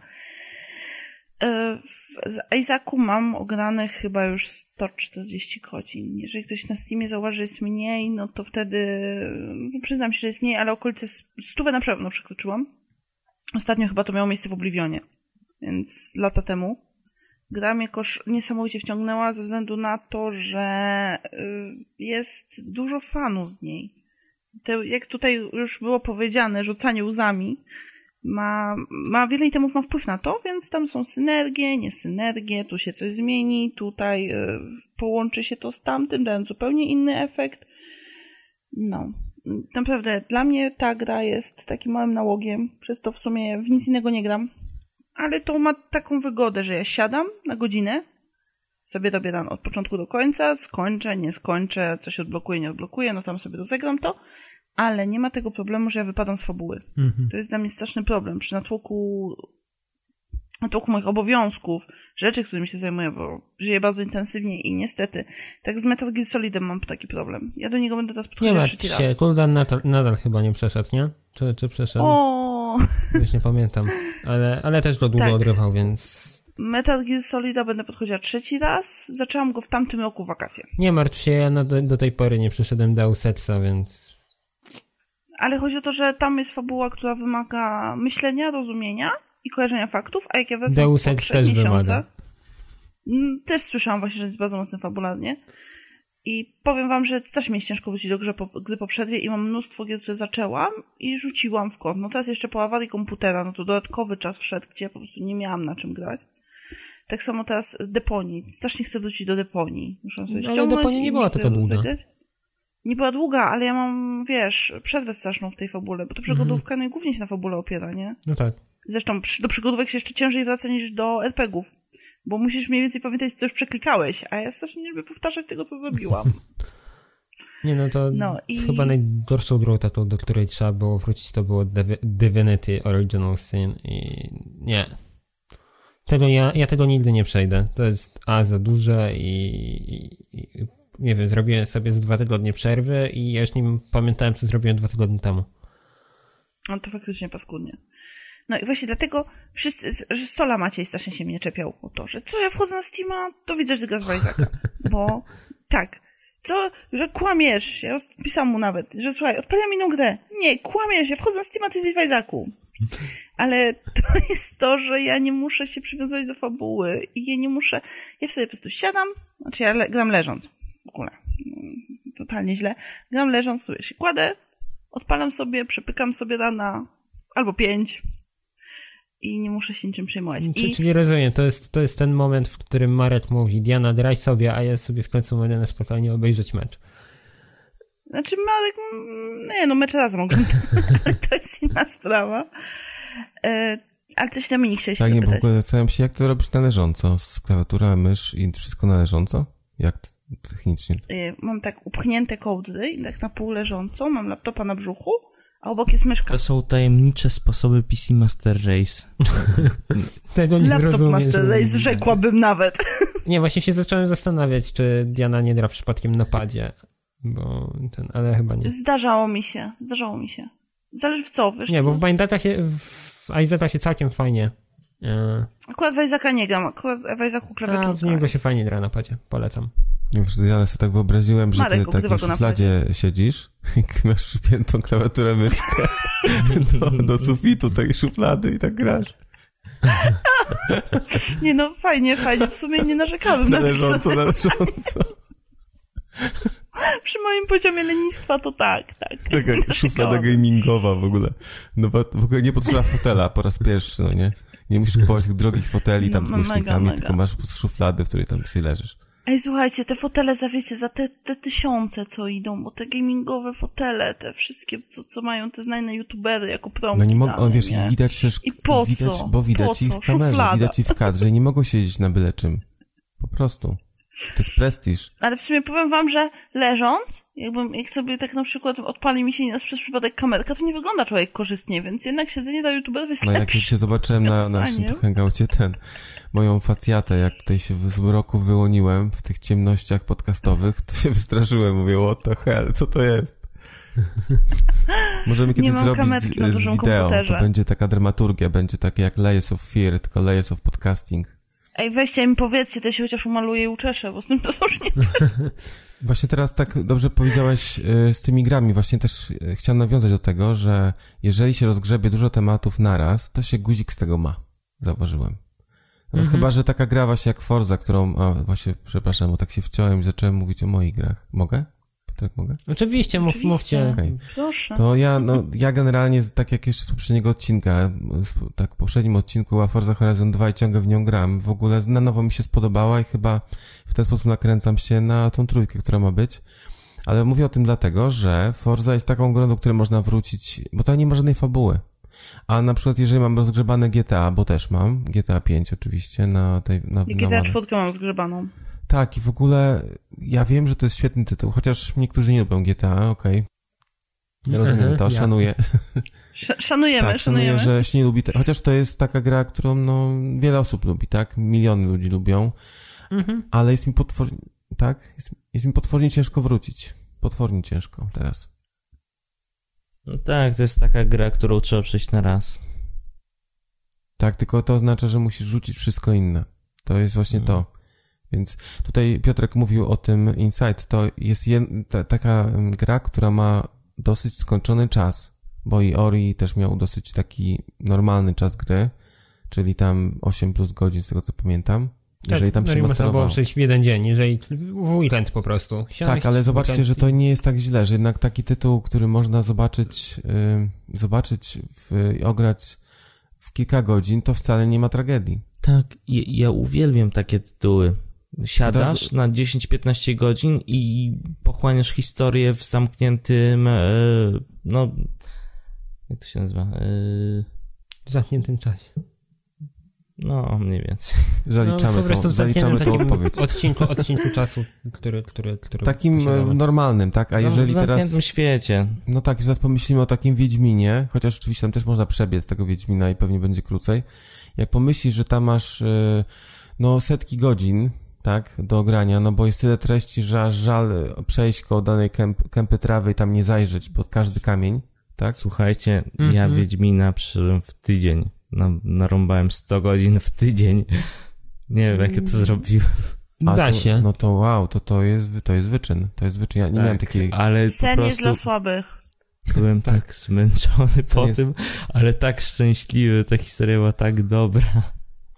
[SPEAKER 4] Z Isaacu mam ogranych chyba już 140 godzin. Jeżeli ktoś na Steamie zauważy, że jest mniej, no to wtedy przyznam się, że jest mniej, ale okolice 100 na pewno przekroczyłam. Ostatnio chyba to miało miejsce w Oblivionie, więc lata temu. Gra mnie niesamowicie wciągnęła ze względu na to, że jest dużo fanu z niej. Jak tutaj już było powiedziane, rzucanie łzami ma wiele itemów ma wpływ na to, więc tam są synergie, niesynergie, tu się coś zmieni, tutaj połączy się to z tamtym, dając zupełnie inny efekt. No, naprawdę dla mnie ta gra jest takim małym nałogiem, przez to w sumie w nic innego nie gram, ale to ma taką wygodę, że ja siadam na godzinę, sobie robię dan od początku do końca, skończę, nie skończę, coś odblokuję, nie odblokuję, no tam sobie rozegram to, ale nie ma tego problemu, że ja wypadam z fabuły. To jest dla mnie straszny problem. Przy natłoku moich obowiązków, rzeczy, którymi się zajmuję, bo żyję bardzo intensywnie i niestety, tak z Metal Gear Solidem mam taki problem. Ja do niego będę teraz podchodziła trzeci raz. Nie martw się,
[SPEAKER 1] cooldown nadal chyba nie przeszedł, nie? Czy przeszedł? Już nie pamiętam. Ale też go długo odrywał, więc...
[SPEAKER 4] Metal Gear Solida będę podchodziła trzeci raz. Zaczęłam go w tamtym roku w wakacje.
[SPEAKER 1] Nie martw się, ja do tej pory nie przeszedłem Deus Exa, więc...
[SPEAKER 4] Ale chodzi o to, że tam jest fabuła, która wymaga myślenia, rozumienia i kojarzenia faktów, a jak ja wracam
[SPEAKER 1] Deus Ex też wymaga.
[SPEAKER 4] Też słyszałam właśnie, że jest bardzo mocny fabularnie. I powiem wam, że strasznie mi ciężko wrócić do gry po przerwie i mam mnóstwo gier, które zaczęłam i rzuciłam w kąt. No teraz jeszcze po awarii komputera, no to dodatkowy czas wszedł, gdzie po prostu nie miałam na czym grać. Tak samo teraz z Deponii. Strasznie chcę wrócić do Deponii. Muszę sobie ściągnąć.
[SPEAKER 1] Ale Deponia nie była taka długa.
[SPEAKER 4] Nie była długa, ale ja mam, przerwę straszną w tej fabule, bo to przygodówka, no i głównie się na fabule opiera, nie?
[SPEAKER 1] No tak.
[SPEAKER 4] Zresztą do przygodówek się jeszcze ciężej wraca niż do RPG-ów, bo musisz mniej więcej pamiętać, co już przeklikałeś, a ja strasznie nie lubię powtarzać tego, co zrobiłam.
[SPEAKER 1] Nie, no to chyba najgorszą drogą, do której trzeba było wrócić, to było Divinity Original Sin i nie. Ja tego nigdy nie przejdę. To jest za duże i nie wiem, zrobiłem sobie z 2 tygodnie przerwy i ja już nie pamiętałem, co zrobiłem 2 tygodnie temu.
[SPEAKER 4] No to faktycznie paskudnie. No i właśnie dlatego wszyscy, że Sola Maciej strasznie się mnie czepiał o to, że co ja wchodzę na Steama, to widzę, że ty grasz w Isaaca. Bo tak, że kłamiesz, ja pisałam mu nawet, że słuchaj, odpaliłam inną grę. Nie, kłamiesz, ja wchodzę na Steama, ty jesteś w Isaacu. Ale to jest to, że ja nie muszę się przywiązywać do fabuły i ja nie muszę, ja w sobie po prostu siadam, znaczy ja gram leżąc, w ogóle, totalnie źle, gram leżąc, sobie się kładę, odpalam sobie, przepykam sobie rana, albo 5 i nie muszę się niczym przejmować.
[SPEAKER 1] Czyli rozumiem, to jest ten moment, w którym Marek mówi, Diana, graj sobie, a ja sobie w końcu mogę na spokojnie obejrzeć mecz.
[SPEAKER 4] Znaczy Marek, mecz razem oglądam, ale to jest inna sprawa. Ale coś na mnie chciałeś
[SPEAKER 2] tak, nie,
[SPEAKER 4] zapytać.
[SPEAKER 2] bo w ogóle zastanawiam się, jak to robisz należąco, z klawiatura, mysz i wszystko należąco? Jak technicznie?
[SPEAKER 4] Mam tak upchnięte kołdry i tak na pół leżąco, mam laptopa na brzuchu, a obok jest myszka.
[SPEAKER 3] To są tajemnicze sposoby PC Master Race.
[SPEAKER 1] Tego nie
[SPEAKER 4] Laptop
[SPEAKER 1] zrozumiem.
[SPEAKER 4] Master Race, rzekłabym nawet.
[SPEAKER 1] Nie, właśnie się zacząłem zastanawiać, czy Diana nie gra przypadkiem na padzie, bo ale chyba nie.
[SPEAKER 4] Zdarzało mi się. Zależy w co, wiesz.
[SPEAKER 1] Nie,
[SPEAKER 4] co?
[SPEAKER 1] bo w Isaaca się całkiem fajnie.
[SPEAKER 4] Akurat w Isaaca nie gram, akurat w Isaacu klawiaturę.
[SPEAKER 1] A w niego się fajnie gra na padzie, polecam.
[SPEAKER 2] Nie wiem, ja sobie tak wyobraziłem, że
[SPEAKER 4] Marek
[SPEAKER 2] ty tak w szufladzie siedzisz i masz przypiętą klawiaturę, myszkę do sufitu tej szuflady i tak grasz.
[SPEAKER 4] Nie no, fajnie, w sumie nie narzekałem na
[SPEAKER 2] Należąco.
[SPEAKER 4] Przy moim poziomie lenistwa to tak.
[SPEAKER 2] Taka szuflada gamingowa w ogóle. No w ogóle nie potrzeba fotela po raz pierwszy, no nie? Nie musisz kupować tych drogich foteli tam z głośnikami,
[SPEAKER 4] mega.
[SPEAKER 2] tylko masz po prostu szuflady, w której tam sobie leżysz.
[SPEAKER 4] Ej, słuchajcie, te fotele za te 1000, co idą, bo te gamingowe fotele, te wszystkie, co mają te znane youtubery jako promo.
[SPEAKER 2] No nie mogą, wiesz, i widać przecież,
[SPEAKER 4] I po co?
[SPEAKER 2] Bo widać
[SPEAKER 4] po
[SPEAKER 2] ich
[SPEAKER 4] co?
[SPEAKER 2] w kamerze,
[SPEAKER 4] Szuflada.
[SPEAKER 2] widać ich w kadrze i nie mogą siedzieć na byle czym. Po prostu. To jest prestiż.
[SPEAKER 4] Ale w sumie powiem wam, że leżąc, jak sobie tak na przykład odpali mi się przez przypadek kamerka, to nie wygląda człowiek korzystnie, więc jednak siedzenie dla youtuberów jest
[SPEAKER 2] No
[SPEAKER 4] lepsze.
[SPEAKER 2] jak się zobaczyłem na naszym hangoucie moją facjatę, jak tutaj się z mroku wyłoniłem w tych ciemnościach podcastowych, to się wystraszyłem, mówię, what the hell, co to jest? Możemy kiedyś zrobić z wideo, to będzie taka dramaturgia, będzie takie jak Layers of Fear, tylko Layers of Podcasting.
[SPEAKER 4] Ej, weźcie mi powiedzcie, to się chociaż umaluję i uczeszę, bo z tym to już nie...
[SPEAKER 2] Właśnie teraz tak dobrze powiedziałeś z tymi grami. Właśnie też chciałem nawiązać do tego, że jeżeli się rozgrzebie dużo tematów naraz, to się guzik z tego ma. Zauważyłem. No, chyba, że taka gra właśnie jak Forza, którą... właśnie, przepraszam, bo tak się wciąłem i zacząłem mówić o moich grach. Mogę? Piotrek, mogę?
[SPEAKER 1] Oczywiście, mówcie.
[SPEAKER 2] Okay.
[SPEAKER 4] Proszę.
[SPEAKER 2] To ja generalnie, tak jak jeszcze z poprzedniego odcinka, tak w poprzednim odcinku była Forza Horizon 2 i ciągle w nią gram. W ogóle na nowo mi się spodobała i chyba w ten sposób nakręcam się na tą trójkę, która ma być. Ale mówię o tym dlatego, że Forza jest taką grą, do której można wrócić, bo tam nie ma żadnej fabuły. A na przykład jeżeli mam rozgrzebane GTA, bo też mam, GTA 5 oczywiście,
[SPEAKER 4] GTA 4 mam zgrzebaną.
[SPEAKER 2] Tak, i w ogóle ja wiem, że to jest świetny tytuł, chociaż niektórzy nie lubią GTA, okej. Ja rozumiem to, szanuję.
[SPEAKER 4] Szanujemy.
[SPEAKER 2] Szanuję, że się nie lubi. Chociaż to jest taka gra, którą wiele osób lubi, tak? Miliony ludzi lubią. Ale jest mi jest mi potwornie ciężko wrócić. Potwornie ciężko teraz.
[SPEAKER 3] No tak, to jest taka gra, którą trzeba przejść na raz.
[SPEAKER 2] Tak, tylko to oznacza, że musisz rzucić wszystko inne. To jest właśnie to. Więc tutaj Piotrek mówił o tym Inside. To jest taka gra, która ma dosyć skończony czas, bo i Ori też miał dosyć taki normalny czas gry, czyli tam 8 plus godzin, z tego co pamiętam. Jeżeli tam się
[SPEAKER 1] można było przejść w jeden dzień, jeżeli w weekend po prostu.
[SPEAKER 2] Tak, ale zobaczcie, że to nie jest tak źle, że jednak taki tytuł, który można ograć w kilka godzin, to wcale nie ma tragedii.
[SPEAKER 3] Tak, ja uwielbiam takie tytuły. Siadasz na 10-15 godzin i pochłaniasz historię w zamkniętym, jak to się nazywa?
[SPEAKER 1] W zamkniętym czasie.
[SPEAKER 3] No, mniej więcej.
[SPEAKER 2] Zaliczamy tą odpowiedź.
[SPEAKER 1] Odcinku czasu, który
[SPEAKER 2] takim posiadamy. Normalnym, tak? A jeżeli
[SPEAKER 3] w zamkniętym świecie.
[SPEAKER 2] No tak, zaraz pomyślimy o takim Wiedźminie, chociaż oczywiście tam też można przebiec tego Wiedźmina i pewnie będzie krócej. jak pomyślisz, że tam masz setki godzin, tak, do grania, no bo jest tyle treści, że aż żal przejść koło danej kępy trawy i tam nie zajrzeć pod każdy kamień, tak?
[SPEAKER 3] Słuchajcie, ja Wiedźmina przyszedłem w tydzień. Narąbałem 100 godzin w tydzień. Nie wiem, jak ja to zrobiłem.
[SPEAKER 1] Da się.
[SPEAKER 2] No to wow, to jest wyczyn. To jest wyczyn. Ja nie miałem takiej...
[SPEAKER 3] Ale
[SPEAKER 4] Sen
[SPEAKER 3] po
[SPEAKER 4] jest
[SPEAKER 3] prostu
[SPEAKER 4] dla słabych.
[SPEAKER 3] byłem tak zmęczony
[SPEAKER 2] Sen
[SPEAKER 3] po
[SPEAKER 2] jest...
[SPEAKER 3] tym, ale tak szczęśliwy. Ta historia była tak dobra.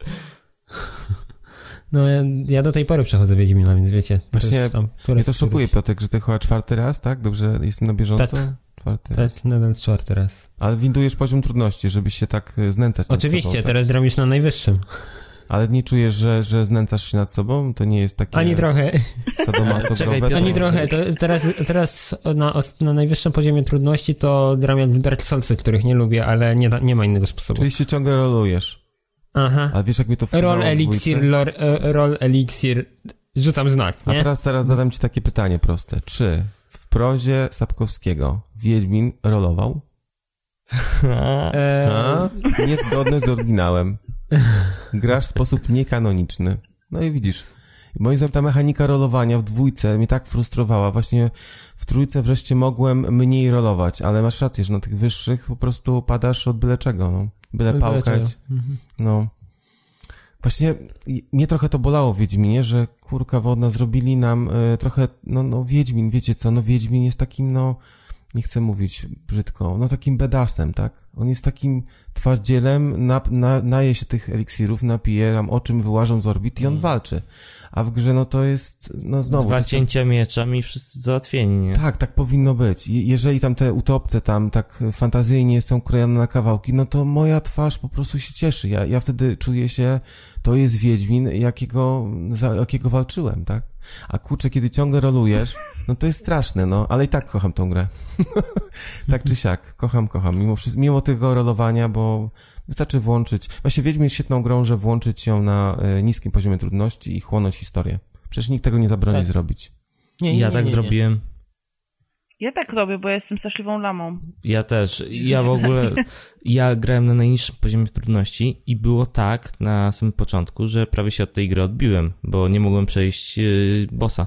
[SPEAKER 1] No ja do tej pory przechodzę Wiedźmina, więc wiecie.
[SPEAKER 2] Właśnie mnie to szokuje,
[SPEAKER 1] któryś.
[SPEAKER 2] Piotrek, że ty chyba 4. raz, tak? Dobrze jestem na bieżąco?
[SPEAKER 1] Tak.
[SPEAKER 2] 4.
[SPEAKER 1] Tak, nadal 4. raz.
[SPEAKER 2] Ale windujesz poziom trudności, żebyś się tak znęcać nad
[SPEAKER 1] Oczywiście,
[SPEAKER 2] sobą, tak?
[SPEAKER 1] teraz gram już na najwyższym.
[SPEAKER 2] Ale nie czujesz, że znęcasz się nad sobą? To nie jest takie...
[SPEAKER 1] Ani trochę.
[SPEAKER 2] Sadomasowe?
[SPEAKER 3] Piotr,
[SPEAKER 1] Ani trochę. To teraz na najwyższym poziomie trudności to gram jak w Dark Soulsy, których nie lubię, ale nie ma innego sposobu.
[SPEAKER 2] Czyli się ciągle rolujesz.
[SPEAKER 1] Aha.
[SPEAKER 2] A wiesz, jak mi to wkurzało
[SPEAKER 1] Roll eliksir, rzucam znak, nie?
[SPEAKER 2] A teraz zadam ci takie pytanie proste. Czy w prozie Sapkowskiego Wiedźmin rolował? Niezgodny z oryginałem. Grasz w sposób niekanoniczny. No i widzisz. Moim zdaniem ta mechanika rolowania w 2 mnie tak frustrowała. Właśnie w 3 wreszcie mogłem mniej rolować, ale masz rację, że na tych wyższych po prostu padasz od byle czego, no. Byle pałkać. No. Właśnie mnie trochę to bolało w Wiedźminie, że kurka wodna zrobili nam trochę, Wiedźmin, wiecie co, Wiedźmin jest takim, nie chcę mówić brzydko, takim bedasem, tak? On jest takim twardzielem, naje się tych eliksirów, napije, tam oczym wyłażą z orbit i on walczy. A w grze, to jest, znowu...
[SPEAKER 3] 2 cięcia mieczem i wszyscy załatwieni, nie?
[SPEAKER 2] Tak powinno być. Jeżeli tam te utopce tam tak fantazyjnie są krojone na kawałki, to moja twarz po prostu się cieszy. Ja wtedy czuję się, to jest Wiedźmin, jakiego walczyłem, tak? A kurczę, kiedy ciągle rolujesz, to jest straszne, ale i tak kocham tą grę. Tak czy siak, kocham, mimo tego rolowania, bo wystarczy włączyć. Właśnie Wiedźmin jest świetną grą, że włączyć ją na niskim poziomie trudności i chłonąć historię. Przecież nikt tego nie zabroni zrobić.
[SPEAKER 3] Ja tak zrobiłem.
[SPEAKER 4] Ja tak robię, bo ja jestem straszliwą lamą.
[SPEAKER 3] Ja też. Ja grałem na najniższym poziomie trudności i było tak na samym początku, że prawie się od tej gry odbiłem, bo nie mogłem przejść bossa.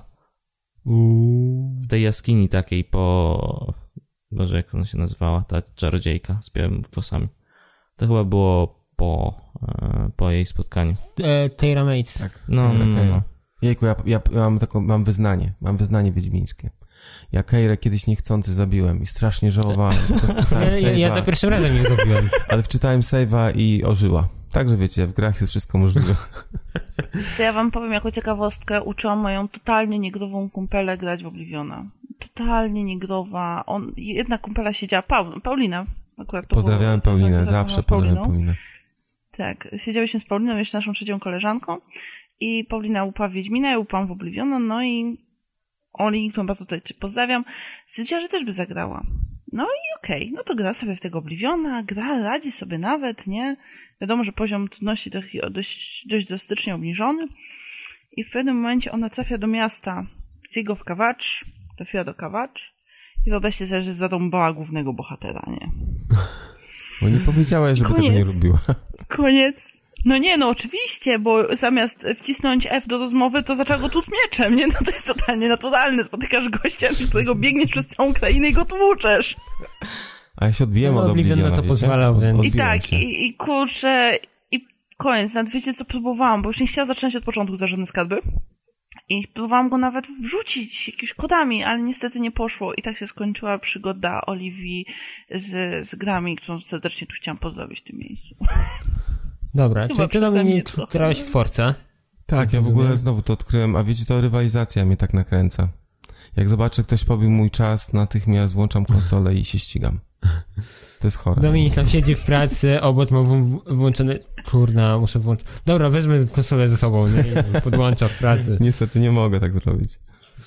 [SPEAKER 3] W tej jaskini takiej Boże, jak ona się nazywała? Ta czarodziejka z białymi włosami. To chyba było po jej spotkaniu.
[SPEAKER 1] Teira Mates.
[SPEAKER 2] Tak.
[SPEAKER 3] No.
[SPEAKER 2] Jejku, ja mam wyznanie wiedźmińskie. Ja Keirę kiedyś niechcący zabiłem i strasznie żałowałem.
[SPEAKER 1] Ja za pierwszym razem nie zabiłem.
[SPEAKER 2] Ale wczytałem save'a i ożyła. Także wiecie, w grach jest wszystko możliwe.
[SPEAKER 4] To ja wam powiem jako ciekawostkę, uczyłam moją totalnie niegrową kumpelę grać w Obliviona. Totalnie niegrowa. Jedna kumpela siedziała, Paulina. Akurat
[SPEAKER 2] pozdrawiałem Paulinę, zawsze pozdrawiam Paulinę.
[SPEAKER 4] Tak, siedziałyśmy z Pauliną, jeszcze naszą trzecią koleżanką i Paulina upa w Wiedźmina, ja upałam w Obliviona, i Oli, którą bardzo tutaj pozdrawiam, stwierdziła, że też by zagrała. I okej, to gra sobie w tego Obliviona, radzi sobie nawet, nie? Wiadomo, że poziom trudności dość drastycznie obniżony i w pewnym momencie ona trafia do miasta z jego w Kawacz, trafiła do Kawacz i wyobraźcie sobie, że zarąbała głównego bohatera, nie?
[SPEAKER 2] Bo nie powiedziałaś, żeby tego nie robiła.
[SPEAKER 4] Koniec. Oczywiście, bo zamiast wcisnąć F do rozmowy, to zaczęła go tłuc mieczem, nie? To jest totalnie naturalne. Spotykasz gościa, którego biegniesz przez całą krainę i go tłuczesz.
[SPEAKER 2] A ja się odbiłem od Obliviona,
[SPEAKER 1] to pozwalał, więc...
[SPEAKER 4] I tak, i kurczę, i koniec. Nawet wiecie, co próbowałam, bo już nie chciała zaczynać od początku za żadne skarby. I próbowałam go nawet wrzucić jakimiś kodami, ale niestety nie poszło. I tak się skończyła przygoda Oliwii z grami, którą serdecznie tu chciałam pozdrowić w tym miejscu.
[SPEAKER 1] Dobra, czyli ty, Dominik, grałeś w Forza?
[SPEAKER 2] Tak, ja w ogóle znowu to odkryłem, a wiecie, to rywalizacja mnie tak nakręca. Jak zobaczę, ktoś pobił mój czas, natychmiast włączam konsolę i się ścigam. To jest chore.
[SPEAKER 1] Dominik tam siedzi w pracy, obok ma włączony... Kurna, muszę włączyć... Dobra, wezmę konsolę ze sobą, nie? Podłączam w pracy.
[SPEAKER 2] Niestety nie mogę tak zrobić.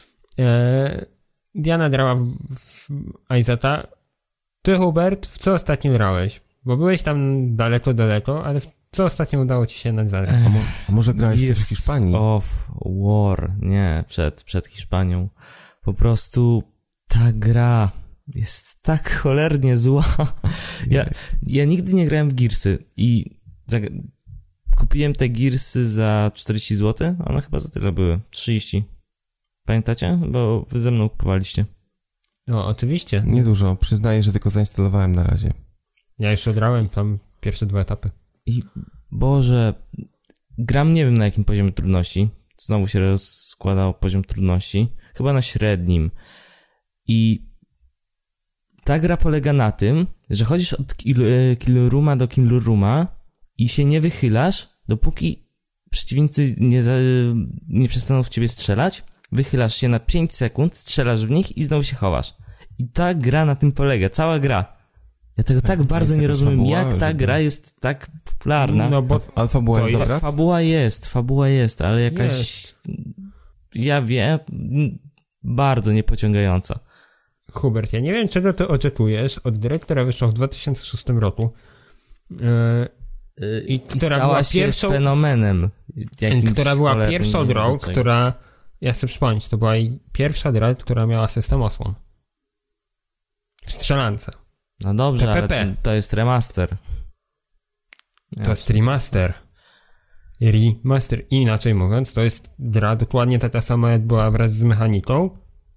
[SPEAKER 1] Diana grała w Aizata. Ty, Hubert, w co ostatnio grałeś? Bo byłeś tam daleko, ale co ostatnio udało ci się nagrać?
[SPEAKER 2] A może grałeś też w Hiszpanii?
[SPEAKER 3] of War, nie, przed Hiszpanią. Po prostu ta gra jest tak cholernie zła. Ja nigdy nie grałem w Gearsy i kupiłem te Gearsy za 40 zł, one chyba za tyle były, 30. Pamiętacie? Bo wy ze mną kupowaliście.
[SPEAKER 1] No, oczywiście.
[SPEAKER 2] Niedużo, przyznaję, że tylko zainstalowałem na razie.
[SPEAKER 1] Ja już odrałem tam pierwsze 2 etapy.
[SPEAKER 3] I Boże, gram nie wiem na jakim poziomie trudności. Znowu się rozkładał poziom trudności. Chyba na średnim. I ta gra polega na tym, że chodzisz od kill rooma do kill rooma i się nie wychylasz, dopóki przeciwnicy nie przestaną w ciebie strzelać. Wychylasz się na 5 sekund, strzelasz w nich i znowu się chowasz. I ta gra na tym polega, cała gra. Ja tego tak bardzo nie rozumiem, jak ta gra jest tak popularna.
[SPEAKER 1] No bo
[SPEAKER 2] A fabuła jest dobra?
[SPEAKER 3] Fabuła jest, ale jakaś... Ja wiem, bardzo niepociągająca.
[SPEAKER 1] Hubert, ja nie wiem, czego ty oczekujesz od gry, która wyszła w 2006 roku
[SPEAKER 3] I
[SPEAKER 1] która
[SPEAKER 3] stała
[SPEAKER 1] była
[SPEAKER 3] się
[SPEAKER 1] pierwszą
[SPEAKER 3] fenomenem.
[SPEAKER 1] Która była
[SPEAKER 3] cholernym,
[SPEAKER 1] pierwszą
[SPEAKER 3] nie
[SPEAKER 1] grą,
[SPEAKER 3] wiem czego.
[SPEAKER 1] która... Ja chcę przypomnieć, to była pierwsza gra, która miała system osłon. W strzelance.
[SPEAKER 3] No dobrze,
[SPEAKER 1] PPP.
[SPEAKER 3] ale to jest remaster.
[SPEAKER 1] To jest remaster. Remaster. Inaczej mówiąc, to jest gra dokładnie taka sama, jak była wraz z mechaniką.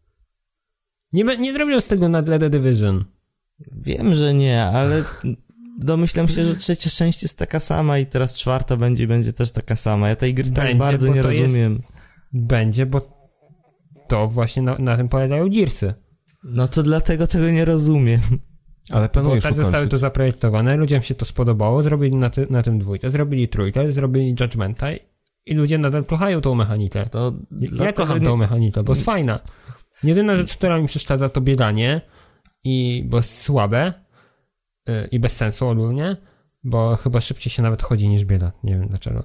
[SPEAKER 1] Nie zrobią z tego na The Division.
[SPEAKER 3] Wiem, że nie, ale domyślam się, że trzecia część jest taka sama i teraz czwarta będzie też taka sama. Ja tej gry tak
[SPEAKER 1] Będzie,
[SPEAKER 3] bardzo
[SPEAKER 1] bo
[SPEAKER 3] nie
[SPEAKER 1] to
[SPEAKER 3] rozumiem.
[SPEAKER 1] Będzie, bo to właśnie na tym polegają Gearsy.
[SPEAKER 3] No to dlatego tego nie rozumiem.
[SPEAKER 2] Ale
[SPEAKER 1] Bo
[SPEAKER 2] planujesz
[SPEAKER 1] tak zostały to
[SPEAKER 2] ukończyć.
[SPEAKER 1] zaprojektowane, ludziom się to spodobało, zrobili na tym 2, zrobili 3, zrobili Judgmenta i ludzie nadal kochają tą mechanikę.
[SPEAKER 3] To
[SPEAKER 1] Ja kocham tą mechanikę, bo jest fajna. Jedyna rzecz, która mi przeszkadza, to bieganie, bo jest słabe i bez sensu ogólnie, bo chyba szybciej się nawet chodzi niż biega, nie wiem dlaczego.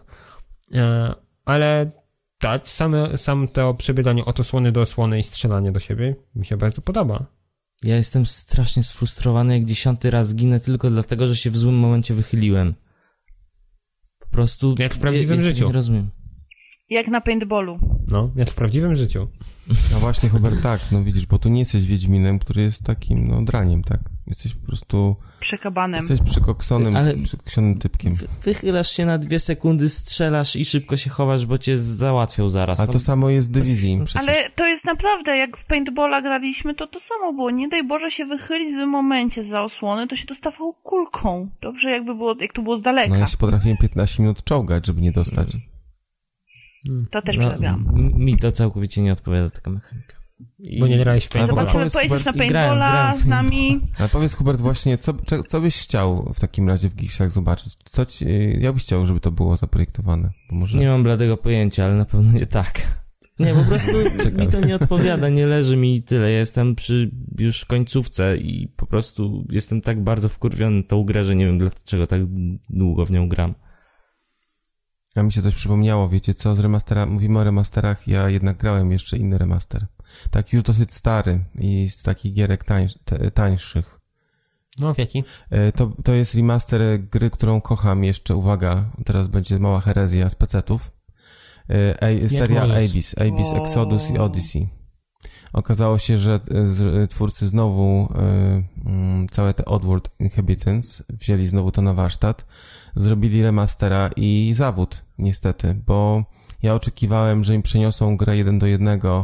[SPEAKER 1] Ale tak, sam to przebieganie od osłony do osłony i strzelanie do siebie mi się bardzo podoba.
[SPEAKER 3] Ja jestem strasznie sfrustrowany, jak 10 raz ginę tylko dlatego, że się w złym momencie wychyliłem. Po prostu...
[SPEAKER 1] Jak w prawdziwym
[SPEAKER 3] tego
[SPEAKER 1] życiu.
[SPEAKER 3] Nie rozumiem.
[SPEAKER 4] Jak na paintballu.
[SPEAKER 1] No, jak w prawdziwym życiu.
[SPEAKER 2] No właśnie, Hubert, tak, no widzisz, bo tu nie jesteś Wiedźminem, który jest takim, no, draniem, tak? Jesteś po prostu...
[SPEAKER 4] Przekabanem.
[SPEAKER 2] Jesteś przykoksonym typkiem.
[SPEAKER 3] Wychylasz się na 2 sekundy, strzelasz i szybko się chowasz, bo cię załatwią zaraz.
[SPEAKER 2] A to samo jest w dywizji przecież.
[SPEAKER 4] Ale to jest naprawdę, jak w paintballa graliśmy, to samo było. Nie daj Boże się wychylić w tym momencie za osłony, to się dostawało kulką. Dobrze, jak to było z daleka.
[SPEAKER 2] No ja się potrafiłem 15 minut czołgać, żeby nie dostać.
[SPEAKER 4] To też
[SPEAKER 3] No,
[SPEAKER 4] przerabiam.
[SPEAKER 3] mi to całkowicie nie odpowiada taka mechanika.
[SPEAKER 1] Bo nie grałeś w paintballa.
[SPEAKER 2] Zobaczymy.
[SPEAKER 4] Zobaczymy, pojedziesz na
[SPEAKER 3] Hubert,
[SPEAKER 4] paintballa
[SPEAKER 3] grałem.
[SPEAKER 4] z nami.
[SPEAKER 2] Ale powiedz, Hubert, właśnie, co byś chciał w takim razie w Gearsach zobaczyć? Ja byś chciał, żeby to było zaprojektowane? Bo może...
[SPEAKER 3] Nie mam bladego pojęcia, ale na pewno nie tak. Nie, po prostu mi to nie odpowiada, nie leży mi i tyle. Ja jestem przy już końcówce i po prostu jestem tak bardzo wkurwiony tą grę, że nie wiem dlaczego tak długo w nią gram.
[SPEAKER 2] A mi się coś przypomniało, wiecie co, z remastera, mówimy o remasterach, ja jednak grałem jeszcze inny remaster. Tak już dosyć stary i z takich gierek tańszych.
[SPEAKER 1] No, w jaki?
[SPEAKER 2] To jest remaster gry, którą kocham jeszcze, uwaga, teraz będzie mała herezja z PC-ów. Seria Abyss, Exodus i Odyssey. Okazało się, że twórcy znowu całe te Oddworld Inhabitants wzięli znowu to na warsztat, zrobili remastera i zawód, niestety, bo ja oczekiwałem, że im przeniosą grę 1:1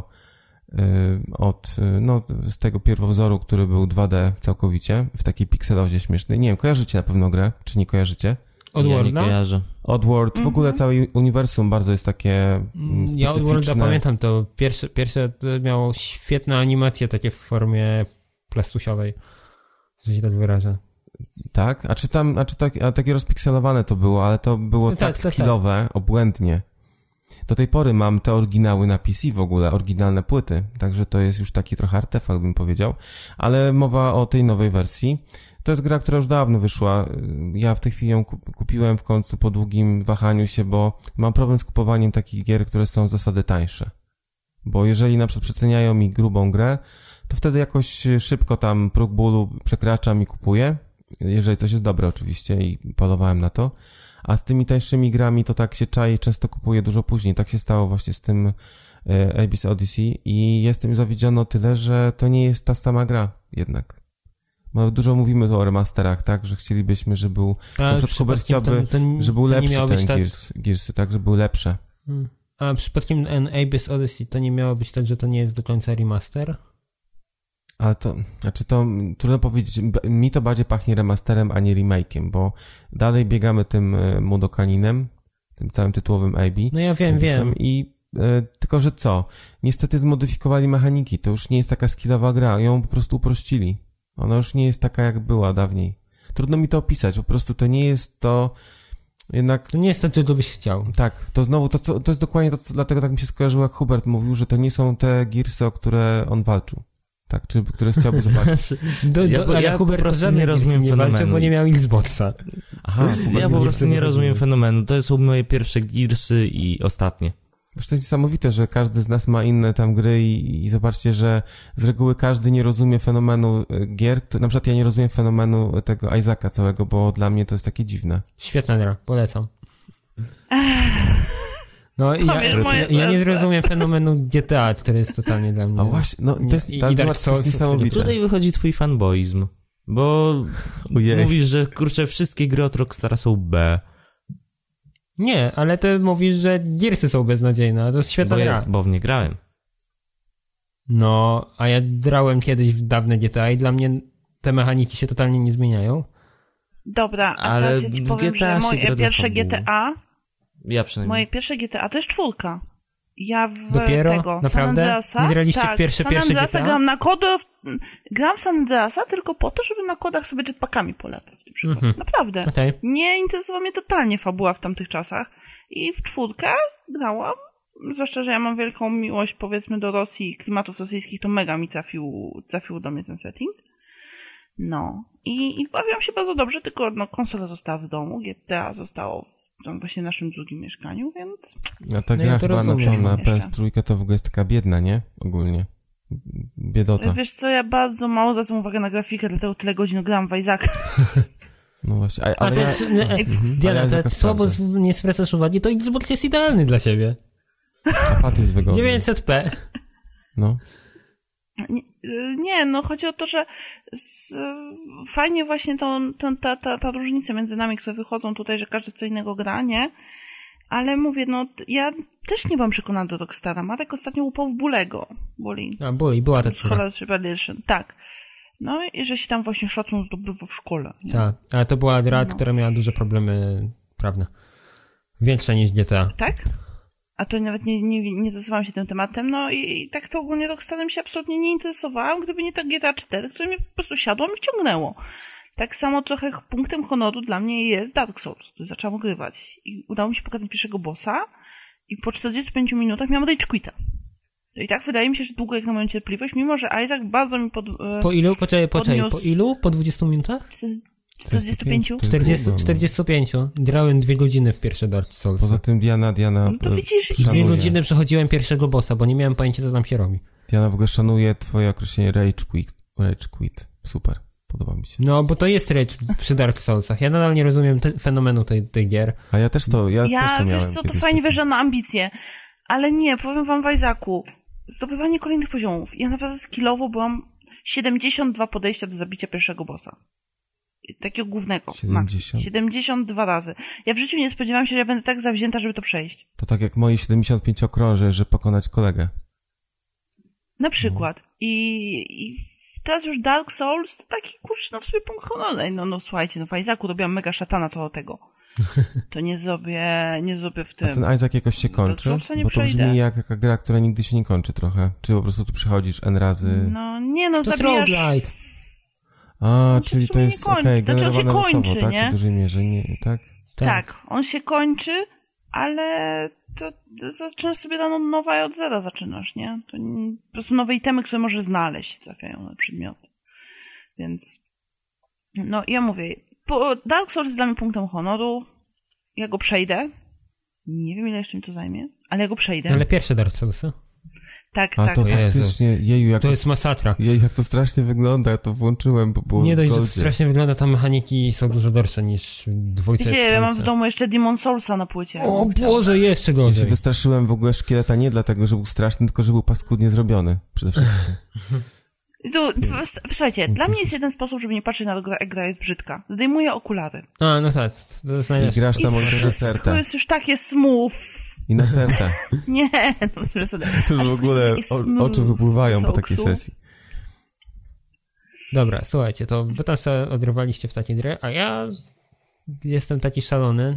[SPEAKER 2] z tego pierwowzoru, który był 2D całkowicie, w takiej pikselozie śmiesznej. Nie wiem, kojarzycie na pewno grę, czy nie kojarzycie?
[SPEAKER 1] Oddworld,
[SPEAKER 3] Ja nie kojarzę.
[SPEAKER 2] Oddworld, w ogóle całe uniwersum bardzo jest takie specyficzne.
[SPEAKER 1] Ja Oddworlda pamiętam, to pierwsze to miało świetne animacje takie w formie plastusiowej, że się tak wyrażę.
[SPEAKER 2] Tak? A takie rozpikselowane to było, ale to było tak skillowe, obłędnie. Do tej pory mam te oryginały na PC w ogóle, oryginalne płyty, także to jest już taki trochę artefakt, bym powiedział, ale mowa o tej nowej wersji. To jest gra, która już dawno wyszła. Ja w tej chwili ją kupiłem w końcu po długim wahaniu się, bo mam problem z kupowaniem takich gier, które są z zasady tańsze. Bo jeżeli na przykład przeceniają mi grubą grę, to wtedy jakoś szybko tam próg bólu przekraczam i kupuję, jeżeli coś jest dobre oczywiście i polowałem na to. A z tymi tańszymi grami to tak się czai, często kupuję dużo później. Tak się stało właśnie z tym Abyss Odyssey i jestem zawiedziony o tyle, że to nie jest ta sama gra jednak. No, dużo mówimy tu o remasterach, tak? Że chcielibyśmy, żeby był... Na przykład Hubert chciałby, żeby był lepszy ten tak... Gearsy, tak? Żeby były lepsze.
[SPEAKER 1] A przypadkiem Abyss Odyssey to nie miało być tak, że to nie jest do końca remaster?
[SPEAKER 2] Ale to, znaczy to trudno powiedzieć, mi to bardziej pachnie remasterem, a nie remake'iem, bo dalej biegamy tym Mudokaninem, tym całym tytułowym AB.
[SPEAKER 1] No ja wiem.
[SPEAKER 2] I tylko, że co? Niestety zmodyfikowali mechaniki, to już nie jest taka skillowa gra, ją po prostu uprościli. Ona już nie jest taka, jak była dawniej. Trudno mi to opisać, po prostu to nie jest to... Jednak...
[SPEAKER 1] To nie jest to, czego byś chciał.
[SPEAKER 2] Tak, to znowu, to jest dokładnie to, dlatego tak mi się skojarzyło, jak Hubert mówił, że to nie są te Gearsy, o które on walczył. Tak, czy które chciałby zobaczyć.
[SPEAKER 3] Ja Hubert po prostu nie rozumiem fenomenu.
[SPEAKER 1] Walczył, bo nie miał Xboxa.
[SPEAKER 2] Aha,
[SPEAKER 3] ja po prostu nie rozumiem fenomenu. To są moje pierwsze Gearsy i ostatnie.
[SPEAKER 2] Zresztą to jest niesamowite, że każdy z nas ma inne tam gry i zobaczcie, że z reguły każdy nie rozumie fenomenu gier. Na przykład ja nie rozumiem fenomenu tego Isaaca całego, bo dla mnie to jest takie dziwne.
[SPEAKER 1] Świetna gra, polecam. No ja nie zrozumiem fenomenu GTA, który jest totalnie dla mnie...
[SPEAKER 2] A właśnie, no to jest, to jest niesamowite.
[SPEAKER 3] Tutaj wychodzi twój fanboizm, bo mówisz, że kurczę, wszystkie gry od Rockstara są B.
[SPEAKER 1] Nie, ale ty mówisz, że Gearsy są beznadziejne, a to jest świetna gra.
[SPEAKER 3] Bo w nie grałem.
[SPEAKER 1] No, a ja grałem kiedyś w dawne GTA i dla mnie te mechaniki się totalnie nie zmieniają.
[SPEAKER 4] Dobra, a teraz ja ci powiem, że moje pierwsze GTA...
[SPEAKER 3] Ja przynajmniej.
[SPEAKER 4] Moje pierwsze GTA to jest 4. Ja
[SPEAKER 1] Dopiero?
[SPEAKER 4] tego
[SPEAKER 1] Naprawdę?
[SPEAKER 4] San Andreasa,
[SPEAKER 1] nie graliście w pierwsze
[SPEAKER 4] Andreasa
[SPEAKER 1] GTA?
[SPEAKER 4] Gram w San Andreasa tylko po to, żeby na kodach sobie jetpackami polatać. Naprawdę.
[SPEAKER 1] Okay.
[SPEAKER 4] Nie interesowała mnie totalnie fabuła w tamtych czasach. I w 4 grałam. Zwłaszcza, że ja mam wielką miłość, powiedzmy, do Rosji i klimatów rosyjskich, to mega mi trafił do mnie ten setting. No. I bawiłam się bardzo dobrze, tylko konsola została w domu, GTA zostało właśnie w naszym drugim mieszkaniu, więc...
[SPEAKER 2] A ta gra chyba na PS3 to w ogóle jest taka biedna, nie? Ogólnie. Biedota.
[SPEAKER 4] Wiesz co, ja bardzo mało zwracam uwagę na grafikę, dlatego tyle godzin grałam w Isaaca.
[SPEAKER 2] No właśnie,
[SPEAKER 1] Diana, to słabo nie zwracasz uwagi, to Xbox jest idealny dla ciebie.
[SPEAKER 2] A pad jest wygodny.
[SPEAKER 1] 900p.
[SPEAKER 2] No.
[SPEAKER 4] Nie, no chodzi o to, że fajnie właśnie ta różnica między nami, które wychodzą tutaj, że każdy co innego gra, nie? Ale mówię, no ja też nie byłam przekonana do Rockstara. Marek ostatnio upał w Bulego.
[SPEAKER 1] Bully, była ta
[SPEAKER 4] Scholarship Edition, tak. No i że się tam właśnie szacun zdobywa w szkole.
[SPEAKER 1] Tak, ale to była gra, która miała duże problemy prawne. Większe niż GTA.
[SPEAKER 4] Tak? A to nawet nie interesowałam się tym tematem, no i tak to ogólnie Rockstarem się absolutnie nie interesowałam, gdyby nie ta GTA 4, które mnie po prostu siadło i wciągnęło. Tak samo trochę punktem honoru dla mnie jest Dark Souls, który zaczęłam ogrywać. I udało mi się pokonać pierwszego bossa i po 45 minutach miałam rage quita. I tak wydaje mi się, że długo jak na moją cierpliwość, mimo że Isaac bardzo mi
[SPEAKER 1] Po ilu? Poczekaj, po ilu? Po 20 minutach?
[SPEAKER 4] 45?
[SPEAKER 1] 45. Grałem 2 godziny w pierwsze Dark Souls.
[SPEAKER 2] Poza tym Diana...
[SPEAKER 4] No to widzisz...
[SPEAKER 1] 2 godziny przechodziłem pierwszego bossa, bo nie miałem pojęcia, co tam się robi.
[SPEAKER 2] Diana w ogóle szanuje twoje określenie rage quit. Super. Podoba mi się.
[SPEAKER 1] No, bo to jest rage przy Dark Soulsach. Ja nadal nie rozumiem fenomenu tej gier.
[SPEAKER 2] A ja też to miałem.
[SPEAKER 4] Wiesz co, to fajnie wierzę na ambicje. Ale nie, powiem wam w Isaacu, zdobywanie kolejnych poziomów. Ja naprawdę skillowo byłam 72 podejścia do zabicia pierwszego bossa. Takiego głównego. 72 razy. Ja w życiu nie spodziewałam się, że ja będę tak zawzięta, żeby to przejść.
[SPEAKER 2] To tak jak moje 75 okrążeń, żeby pokonać kolegę.
[SPEAKER 4] Na przykład. I teraz już Dark Souls to taki, kurczę, no w sobie punkt honoru. No słuchajcie, w Isaacu robiłam mega szatana tego. To nie zrobię w tym.
[SPEAKER 2] A ten Isaac jakoś się kończy? Bo to brzmi jak jaka gra, która nigdy się nie kończy trochę. Czy po prostu tu przychodzisz N razy...
[SPEAKER 4] No nie, no
[SPEAKER 1] to
[SPEAKER 4] zabijasz...
[SPEAKER 2] czyli to jest generowane losowo, tak?
[SPEAKER 4] Nie?
[SPEAKER 2] W dużej mierze, nie, tak?
[SPEAKER 4] Tak, on się kończy, ale to zaczynasz sobie od nowa i od zera zaczynasz, nie? To po prostu nowe itemy, które możesz znaleźć, trafiają na przedmioty. Więc, no ja mówię, Dark Souls jest dla mnie punktem honoru, ja go przejdę, nie wiem ile jeszcze mi to zajmie, ale ja go przejdę.
[SPEAKER 1] Ale pierwsze Dark Soulsy?
[SPEAKER 4] Tak.
[SPEAKER 2] To faktycznie,
[SPEAKER 1] to jest masakra.
[SPEAKER 2] Jak to strasznie wygląda, ja to włączyłem, bo było
[SPEAKER 1] nie dość, że to strasznie wygląda, tam mechaniki są dużo gorsze niż w dwójce.
[SPEAKER 4] Wiecie, ja mam w domu jeszcze Demon Soulsa na płycie.
[SPEAKER 1] O Boże, jeszcze gorzej.
[SPEAKER 2] Ja się wystraszyłem w ogóle szkieleta nie dlatego, że był straszny, tylko że był paskudnie zrobiony, przede wszystkim.
[SPEAKER 4] Słuchajcie, dla mnie jest jeden sposób, żeby nie patrzeć na to, jak gra jest brzydka. Zdejmuję okulary.
[SPEAKER 1] A, no tak, to jest
[SPEAKER 2] I
[SPEAKER 1] najlepsze.
[SPEAKER 2] grasz na monitorze
[SPEAKER 4] To
[SPEAKER 2] serta.
[SPEAKER 4] jest już takie smooth.
[SPEAKER 2] I na serta.
[SPEAKER 4] Nie, no przesadzę.
[SPEAKER 2] To już w ogóle oczy wypływają po takiej
[SPEAKER 4] Sołksu.
[SPEAKER 2] sesji.
[SPEAKER 1] Dobra, słuchajcie, to wy tam sobie odrywaliście w takie gry, a ja jestem taki szalony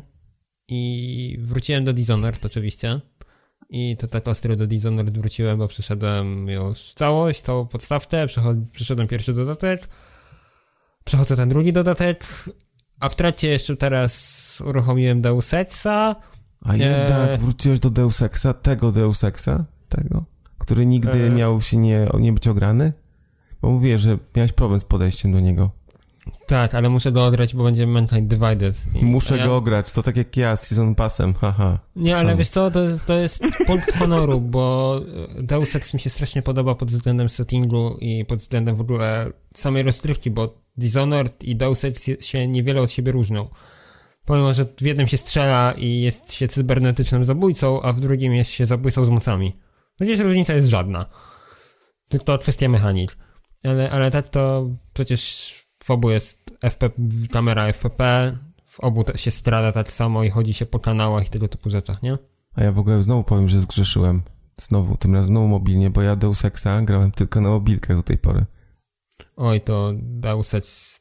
[SPEAKER 1] i wróciłem do Dishonored oczywiście. I to tak ostro do Dishonored wróciłem, bo przeszedłem już całość, całą podstawkę, przeszedłem pierwszy dodatek, przechodzę ten drugi dodatek, a w trakcie jeszcze teraz uruchomiłem Deus Exa.
[SPEAKER 2] A jednak wróciłeś do Deus Exa, tego Deus Exa, tego, który nigdy miał się nie być ograny? Bo mówię, że miałeś problem z podejściem do niego.
[SPEAKER 1] Tak, ale muszę go odrać, bo będzie Mankind Divided.
[SPEAKER 2] Muszę go ograć, to tak jak ja z Season Passem, haha.
[SPEAKER 1] Nie, ale wiesz co, to jest punkt honoru, bo Deus Ex mi się strasznie podoba pod względem settingu i pod względem w ogóle samej rozgrywki, bo Dishonored i Deus Ex się niewiele od siebie różnią. Pomimo, że w jednym się strzela i jest się cybernetycznym zabójcą, a w drugim jest się zabójcą z mocami. Przecież różnica jest żadna. Tylko kwestia mechanik. Ale tak to przecież w obu jest kamera FPP, w obu się strada tak samo i chodzi się po kanałach i tego typu rzeczach, nie?
[SPEAKER 2] A ja w ogóle znowu powiem, że zgrzeszyłem. Tym razem znowu mobilnie, bo ja Deus Exa grałem tylko na mobilkach do tej pory.
[SPEAKER 1] Oj, to Deus Ex,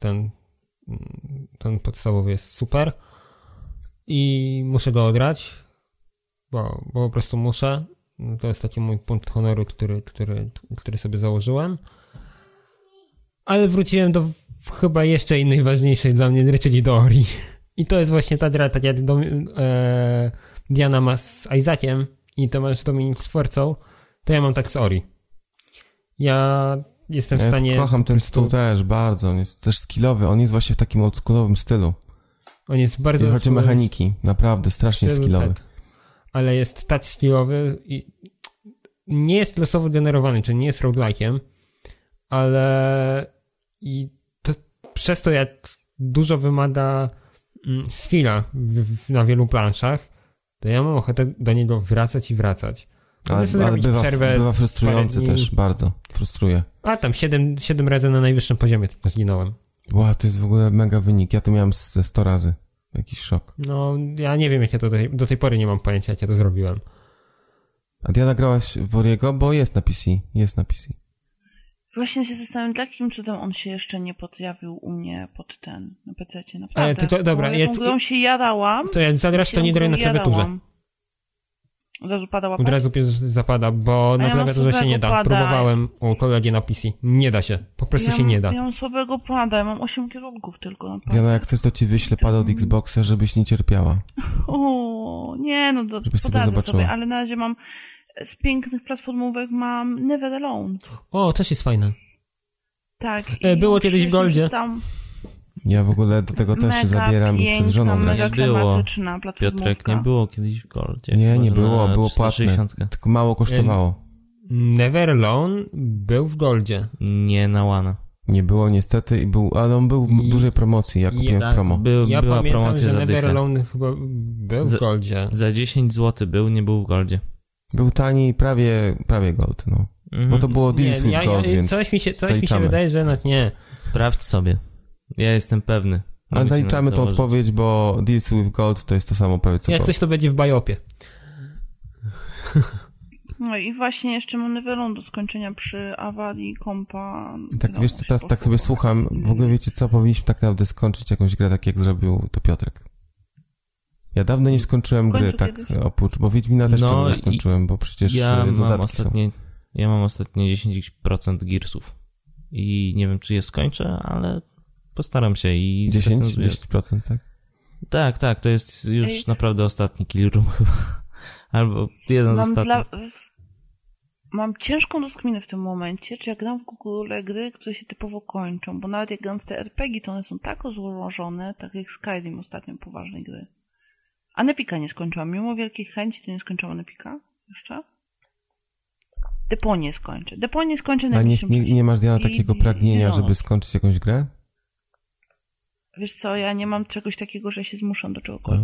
[SPEAKER 1] ten podstawowy jest super i muszę go odrać, bo po prostu muszę. To jest taki mój punkt honoru, który sobie założyłem. Ale wróciłem do chyba jeszcze innej ważniejszej dla mnie gry, czyli do Ori. I to jest właśnie ta gra, tak jak Diana ma z Isaaciem i to masz Dominik z Forcą, to ja mam tak z Ori. Ja jestem w stanie...
[SPEAKER 2] Kocham ten styl też bardzo, on jest też skillowy, on jest właśnie w takim oldschoolowym stylu.
[SPEAKER 1] On jest bardzo...
[SPEAKER 2] Chodzi o mechaniki, naprawdę, strasznie skillowy.
[SPEAKER 1] Tak. Ale jest tak skillowy i nie jest losowo generowany, czyli nie jest roguelike'iem, ale i to przez to, jak dużo wymaga skilla na wielu planszach, to ja mam ochotę do niego wracać i wracać.
[SPEAKER 2] Ale bywa frustrujący też, bardzo frustruje.
[SPEAKER 1] A tam 7 razy na najwyższym poziomie tylko zginąłem.
[SPEAKER 2] Wow, to jest w ogóle mega wynik, ja to miałem ze 100 razy. Jakiś szok.
[SPEAKER 1] No, ja nie wiem, jak ja to do tej pory nie mam pojęcia, jak ja to zrobiłem.
[SPEAKER 2] A Diana grałaś w Oriego, bo jest na PC.
[SPEAKER 4] Właśnie się zastanawiam, jakim cudem on się jeszcze nie pojawił u mnie na PC-cie, naprawdę.
[SPEAKER 1] Tylko, dobra,
[SPEAKER 4] którą się jadałam.
[SPEAKER 1] To jak zagrasz, to nie graj na klawiaturze.
[SPEAKER 4] Od razu pada łapać?
[SPEAKER 1] Od razu zapada, bo na klawiaturze się nie da.
[SPEAKER 4] Pada.
[SPEAKER 1] Próbowałem u kolegi na PC. Nie da się. Po prostu się nie da.
[SPEAKER 4] Ja mam słabego pada, ja mam 8 kierunków tylko. Naprawdę.
[SPEAKER 2] Diana, jak chcesz, to ci wyślę pada od Xboxa, żebyś nie cierpiała.
[SPEAKER 4] O, nie, no to podadzę sobie, ale na razie mam z pięknych platformówek mam Never Alone.
[SPEAKER 1] O, też jest fajne.
[SPEAKER 4] Tak.
[SPEAKER 1] Było kiedyś w Goldzie.
[SPEAKER 2] Ja w ogóle do tego też się zabieram i chcę z żoną grać.
[SPEAKER 4] Mega klimatyczna platformówka.
[SPEAKER 3] Piotrek, nie było kiedyś w Goldzie.
[SPEAKER 2] Nie było płatne, tylko mało kosztowało.
[SPEAKER 1] Never Alone był w Goldzie.
[SPEAKER 3] Nie na Łana.
[SPEAKER 2] Nie było niestety, ale on był w dużej promocji, ja kupiłem w promo.
[SPEAKER 1] Ja
[SPEAKER 3] była
[SPEAKER 1] pamiętam,
[SPEAKER 3] promocja
[SPEAKER 1] że
[SPEAKER 3] za
[SPEAKER 1] Never
[SPEAKER 3] dychę.
[SPEAKER 1] Alone chyba był w Goldzie.
[SPEAKER 3] Za 10 zł nie był w Goldzie.
[SPEAKER 2] Był tani, prawie Gold, no. Bo to było Deals with Gold, więc
[SPEAKER 1] coś mi się wydaje, że jednak nie.
[SPEAKER 3] Sprawdź sobie. Ja jestem pewny.
[SPEAKER 2] Ale zaliczamy tą odpowiedź, bo Deals with Gold to jest to samo prawie co
[SPEAKER 1] Jak
[SPEAKER 2] Gold.
[SPEAKER 1] coś to będzie w Biopie.
[SPEAKER 4] No i właśnie jeszcze mam Never Alone do skończenia przy awarii kompa.
[SPEAKER 2] Tak, wiesz co, teraz tak sobie słucham, w ogóle wiecie co, powinniśmy tak naprawdę skończyć jakąś grę, tak jak zrobił to Piotrek. Ja dawno nie skończyłem gry, tak oprócz, bo Wiedźmina też nie skończyłem, bo przecież dodatki są.
[SPEAKER 3] Ja mam ostatnie 10% Gearsów i nie wiem, czy je skończę, ale postaram się i...
[SPEAKER 2] 10%, tak?
[SPEAKER 3] Tak, to jest już naprawdę ostatni kill room chyba. Albo jeden z ostatnich.
[SPEAKER 4] Mam ciężką rozkminę w tym momencie, czy jak gram w Google gry, które się typowo kończą, bo nawet jak gram w te RPG, to one są tak złożone, tak jak Skyrim ostatnio poważnej gry. A Nepika nie skończyłam. Mimo wielkich chęci to nie skończyłam Nepika jeszcze. Deponie skończę.
[SPEAKER 2] A nie masz, Diana, takiego pragnienia, żeby skończyć jakąś grę?
[SPEAKER 4] Wiesz co, ja nie mam czegoś takiego, że się zmuszam do czegokolwiek.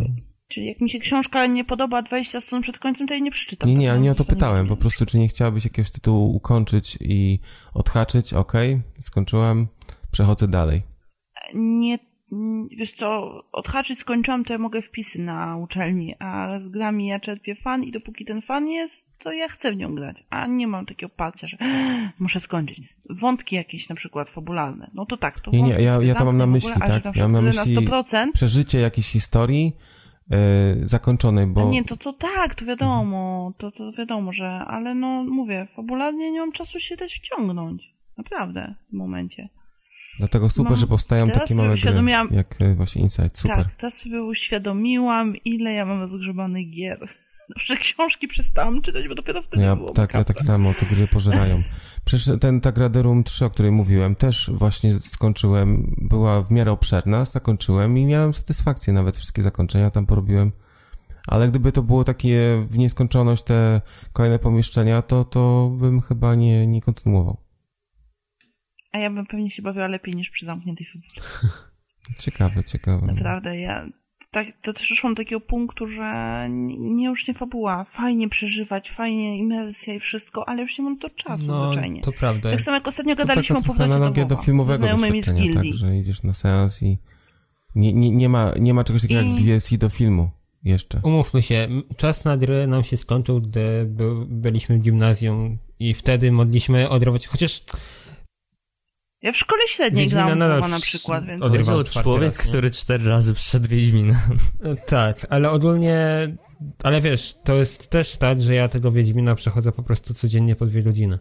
[SPEAKER 4] Czyli jak mi się książka nie podoba 20 stron przed końcem, to jej nie przeczytam.
[SPEAKER 2] Nie, ja nie o to pytałem. Po prostu, czy nie chciałabyś jakiegoś tytułu ukończyć i odhaczyć? Okej, skończyłam, przechodzę dalej.
[SPEAKER 4] Nie, wiesz co, odhaczyć skończyłam, to ja mogę wpisy na uczelni, a z grami ja czerpię fan i dopóki ten fan jest, to ja chcę w nią grać. A nie mam takiego palca, że muszę skończyć. Wątki jakieś na przykład fabularne. No to tak, to
[SPEAKER 2] Nie, ja to mam na myśli, tak? Ja mam na myśli
[SPEAKER 4] 100%.
[SPEAKER 2] przeżycie jakiejś historii zakończonej, bo...
[SPEAKER 4] Nie, to tak, to wiadomo, to wiadomo, że, ale no mówię, fabularnie nie mam czasu się dać wciągnąć. Naprawdę, w tym momencie.
[SPEAKER 2] Dlatego super, że powstają takie małe gry, jak właśnie Inside, super.
[SPEAKER 4] Tak, teraz sobie uświadomiłam, ile ja mam rozgrzebanych gier. Że książki przestałam czytać, bo dopiero wtedy było.
[SPEAKER 2] Tak, ja tak samo, te gry pożerają. Przecież ta gra The Room 3, o której mówiłem, też właśnie skończyłem, była w miarę obszerna, zakończyłem i miałem satysfakcję, nawet wszystkie zakończenia tam porobiłem. Ale gdyby to było takie w nieskończoność te kolejne pomieszczenia, to bym chyba nie kontynuował.
[SPEAKER 4] A ja bym pewnie się bawiła lepiej niż przy zamkniętej fabule.
[SPEAKER 2] Ciekawe.
[SPEAKER 4] Naprawdę, to też doszłam do takiego punktu, że już nie fabuła. Fajnie przeżywać, fajnie imersja i wszystko, ale już nie mam to czasu zwyczajnie.
[SPEAKER 1] To prawda.
[SPEAKER 4] Tak samo jak ostatnio gadaliśmy o powrocie
[SPEAKER 2] analogia do filmowego doświadczenia, tak, że idziesz na seans i nie ma czegoś takiego jak DLC do filmu jeszcze.
[SPEAKER 1] Umówmy się, czas na gry nam się skończył, gdy byliśmy w gimnazjum i wtedy mogliśmy odrywać, chociaż...
[SPEAKER 4] Ja w szkole średniej grałam na przykład, więc...
[SPEAKER 3] Powiedział człowiek, który 4 razy przed Wiedźmina.
[SPEAKER 1] Tak, ale ogólnie... Ale wiesz, to jest też tak, że ja tego Wiedźmina przechodzę po prostu codziennie po 2 godziny.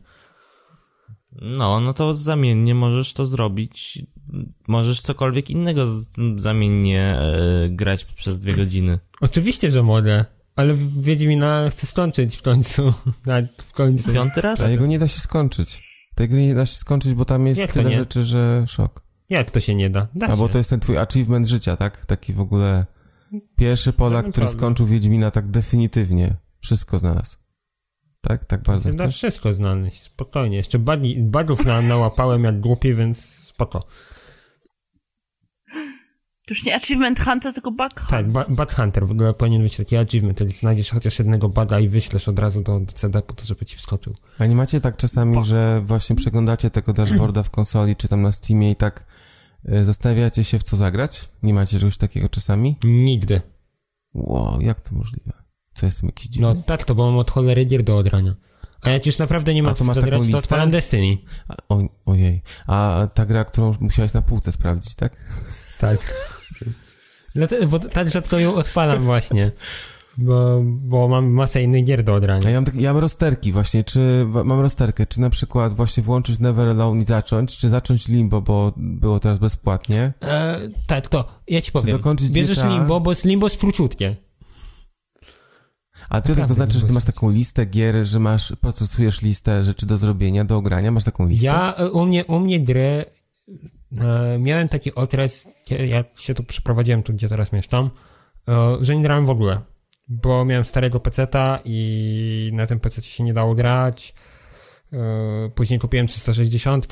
[SPEAKER 3] No to zamiennie możesz to zrobić. Możesz cokolwiek innego zamiennie grać przez 2 godziny.
[SPEAKER 1] Oczywiście, że mogę, ale Wiedźmina chcę skończyć w końcu. W końcu.
[SPEAKER 3] 5. raz?
[SPEAKER 2] A jego nie da się skończyć. Tej gry nie da się skończyć, bo tam jest tyle rzeczy, że szok.
[SPEAKER 1] Jak to się nie da? Da się.
[SPEAKER 2] Bo to jest ten twój achievement życia, tak? Taki w ogóle pierwszy Polak, który skończył Wiedźmina tak definitywnie. Wszystko znalazł. Tak? Tak bardzo
[SPEAKER 1] da wszystko znaleźć, spokojnie. Jeszcze bugów nałapałem jak głupi, więc spoko.
[SPEAKER 4] To już nie Achievement Hunter, tylko Bug Hunter.
[SPEAKER 1] Tak, Bug Hunter. W ogóle powinien być taki achievement, kiedy znajdziesz chociaż jednego buga i wyślesz od razu do CD po to, żeby ci wskoczył.
[SPEAKER 2] A nie macie tak czasami, że właśnie przeglądacie tego dashboarda w konsoli, czy tam na Steamie i tak zastanawiacie się, w co zagrać? Nie macie czegoś takiego czasami?
[SPEAKER 1] Nigdy.
[SPEAKER 2] Wow, jak to możliwe? Co, jestem jakiś dziwny?
[SPEAKER 1] No tak, to bo mam od cholery gier do odrania. A jak już naprawdę nie ma co zagrać, to odpalam Destiny.
[SPEAKER 2] Ojej. A ta gra, którą musiałeś na półce sprawdzić, tak?
[SPEAKER 1] Tak. Bo tak rzadko ją odpalam właśnie. Bo mam masę innych gier do odrania.
[SPEAKER 2] Ja mam rozterki właśnie, mam rozterkę, czy na przykład właśnie włączyć Never Alone i zacząć, czy zacząć Limbo, bo było teraz bezpłatnie.
[SPEAKER 1] Tak, ja ci powiem. Bierzesz Limbo, bo Limbo jest króciutkie.
[SPEAKER 2] A ty to znaczy, że ty masz taką listę gier, że procesujesz listę rzeczy do zrobienia, do ogrania, masz taką listę?
[SPEAKER 1] U mnie gry, miałem taki okres, ja się tu przeprowadziłem tu, gdzie teraz mieszkam, że nie grałem w ogóle, bo miałem starego peceta i na tym pececie się nie dało grać, później kupiłem 360,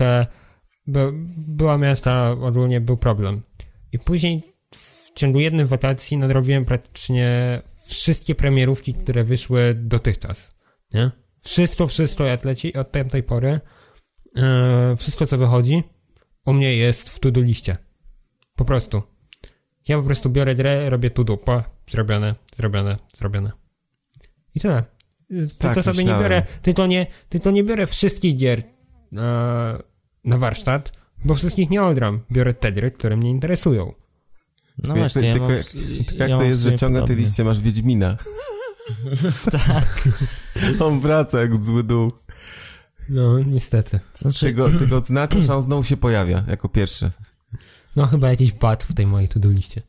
[SPEAKER 1] była miasta, ogólnie był problem. I później w ciągu jednej wakacji nadrobiłem praktycznie wszystkie premierówki, które wyszły dotychczas, nie? Wszystko jak leci od tamtej pory, wszystko co wychodzi, u mnie jest w to-do liście. Po prostu. Ja po prostu biorę grę, robię to-do, zrobione. I tyle. Tylko sobie nie biorę, tylko nie biorę wszystkich gier na warsztat, bo wszystkich nie odram. Biorę te gry, które mnie interesują.
[SPEAKER 3] No właśnie,
[SPEAKER 2] tylko jak to jest, że ciągle na tej liście masz Wiedźmina.
[SPEAKER 3] Tak.
[SPEAKER 2] On wraca jak zły duch.
[SPEAKER 1] No, niestety.
[SPEAKER 2] Ty go odznaczasz, a on znowu się pojawia jako pierwszy.
[SPEAKER 1] No, chyba jakiś bug w tej mojej to-do liście.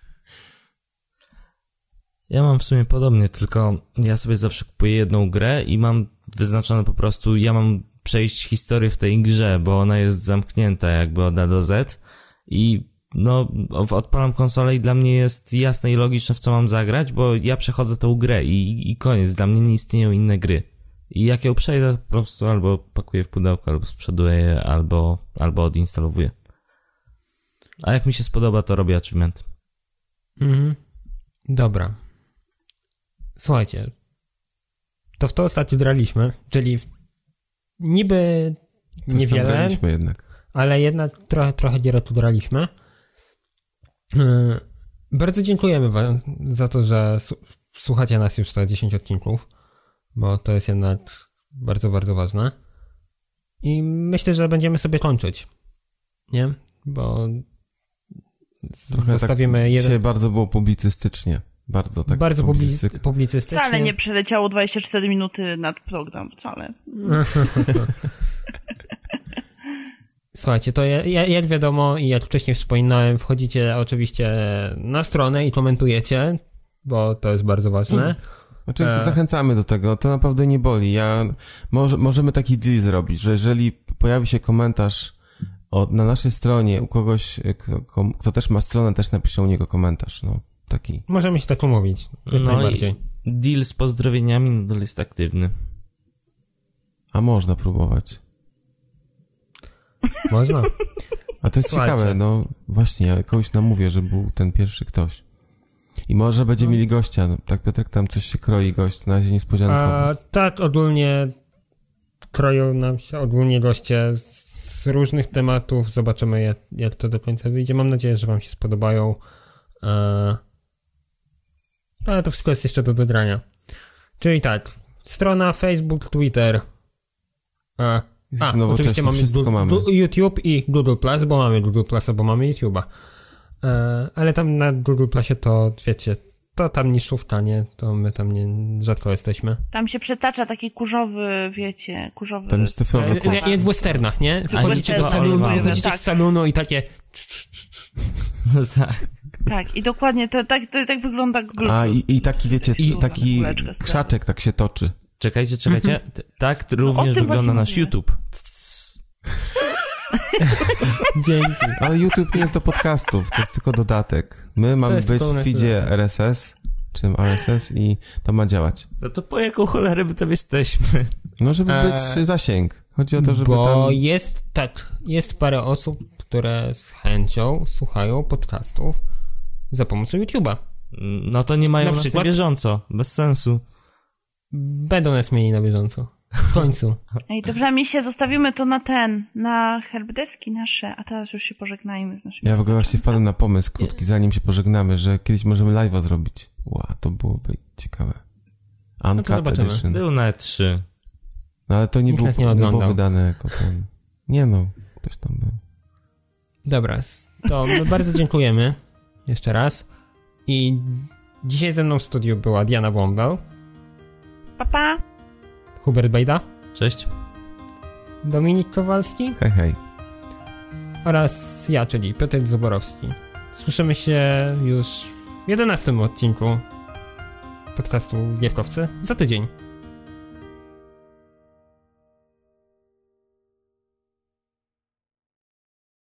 [SPEAKER 3] Ja mam w sumie podobnie, tylko ja sobie zawsze kupuję jedną grę i mam wyznaczone po prostu, ja mam przejść historię w tej grze, bo ona jest zamknięta jakby od A do Z i odpalam konsolę i dla mnie jest jasne i logiczne, w co mam zagrać, bo ja przechodzę tą grę i koniec, dla mnie nie istnieją inne gry. I jak ją przejdę, po prostu albo pakuję w pudełko, albo sprzedaję je, albo odinstalowuję. A jak mi się spodoba, to robię achievement.
[SPEAKER 1] Dobra. słuchajcie, to w to ostatnio graliśmy, czyli niby
[SPEAKER 2] Coś
[SPEAKER 1] niewiele,
[SPEAKER 2] tam graliśmy jednak.
[SPEAKER 1] ale jednak trochę gier tu graliśmy. Bardzo dziękujemy wam za to, że słuchacie nas już te 10 odcinków, bo to jest jednak bardzo, bardzo ważne. I myślę, że będziemy sobie kończyć, nie? Bo
[SPEAKER 2] Trochę
[SPEAKER 1] zostawimy
[SPEAKER 2] tak,
[SPEAKER 1] jeden...
[SPEAKER 2] Dzisiaj bardzo było publicystycznie. Bardzo tak
[SPEAKER 1] publicystycznie.
[SPEAKER 4] Wcale nie przeleciało 24 minuty nad program, wcale.
[SPEAKER 1] Słuchajcie, to jak wiadomo i jak wcześniej wspominałem, wchodzicie oczywiście na stronę i komentujecie, bo to jest bardzo ważne.
[SPEAKER 2] Znaczy, zachęcamy do tego, to naprawdę nie boli. Możemy taki deal zrobić, że jeżeli pojawi się komentarz na naszej stronie u kogoś, kto też ma stronę, też napisze u niego komentarz, no, taki.
[SPEAKER 1] Możemy się tak umówić, jak najbardziej.
[SPEAKER 3] Deal z pozdrowieniami nadal jest aktywny.
[SPEAKER 2] A można próbować.
[SPEAKER 1] Można.
[SPEAKER 2] A to jest ciekawe, no właśnie, ja kogoś namówię, że był ten pierwszy ktoś. I może będzie mieli gościa, no, tak Piotrek, tam coś się kroi gość, na razie niespodziankowo.
[SPEAKER 1] Tak, ogólnie kroją nam się goście z różnych tematów, zobaczymy jak to do końca wyjdzie. Mam nadzieję, że wam się spodobają. Ale to wszystko jest jeszcze do dogrania. Czyli tak, strona, Facebook, Twitter. Oczywiście mamy YouTube i Google+, bo mamy Google+, bo mamy YouTube'a. Ale tam na Google Plusie to, wiecie, to tam niszówka, nie? To my tam rzadko jesteśmy.
[SPEAKER 4] Tam się przetacza taki kurzowy, wiecie, kurzowy...
[SPEAKER 2] Tam jest cyfrowy kurs.
[SPEAKER 1] Jak w westernach, nie? Wchodzicie do salonu, wychodzicie z salonu i takie...
[SPEAKER 4] Tak, i dokładnie tak wygląda Google.
[SPEAKER 2] I taki, wiecie, taki krzaczek tak się toczy.
[SPEAKER 3] Czekajcie. Tak również wygląda nasz YouTube.
[SPEAKER 1] Dzięki.
[SPEAKER 2] Ale YouTube nie jest do podcastów, to jest tylko dodatek. My mamy być w feedzie RSS, czym RSS i to ma działać.
[SPEAKER 3] No to po jaką cholerę my tam jesteśmy?
[SPEAKER 2] No, żeby być zasięg. Chodzi o to, żeby
[SPEAKER 1] bo jest parę osób, które z chęcią słuchają podcastów za pomocą YouTube'a.
[SPEAKER 3] No to nie mają nas na bieżąco, bez sensu.
[SPEAKER 1] Będą nas mieli na bieżąco. W końcu.
[SPEAKER 4] Ej, dobrze, Misie, zostawimy to na helpdeski nasze, a teraz już się pożegnajmy z naszymi...
[SPEAKER 2] Ja w ogóle właśnie wpadłem na pomysł krótki, zanim się pożegnamy, że kiedyś możemy live'a zrobić. To byłoby ciekawe. Uncut Edition.
[SPEAKER 3] Był na E3.
[SPEAKER 2] No ale to nie było wydane jako ten... Nie no, ktoś tam był.
[SPEAKER 1] Dobra, to my bardzo dziękujemy. Jeszcze raz. I dzisiaj ze mną w studiu była Diana Bombel.
[SPEAKER 4] Pa.
[SPEAKER 1] Hubert Bejda.
[SPEAKER 3] Cześć.
[SPEAKER 1] Dominik Kowalski.
[SPEAKER 2] Hej.
[SPEAKER 1] Oraz ja, czyli Piotr Zaborowski. Słyszymy się już w 11 odcinku podcastu Gierkowcy za tydzień.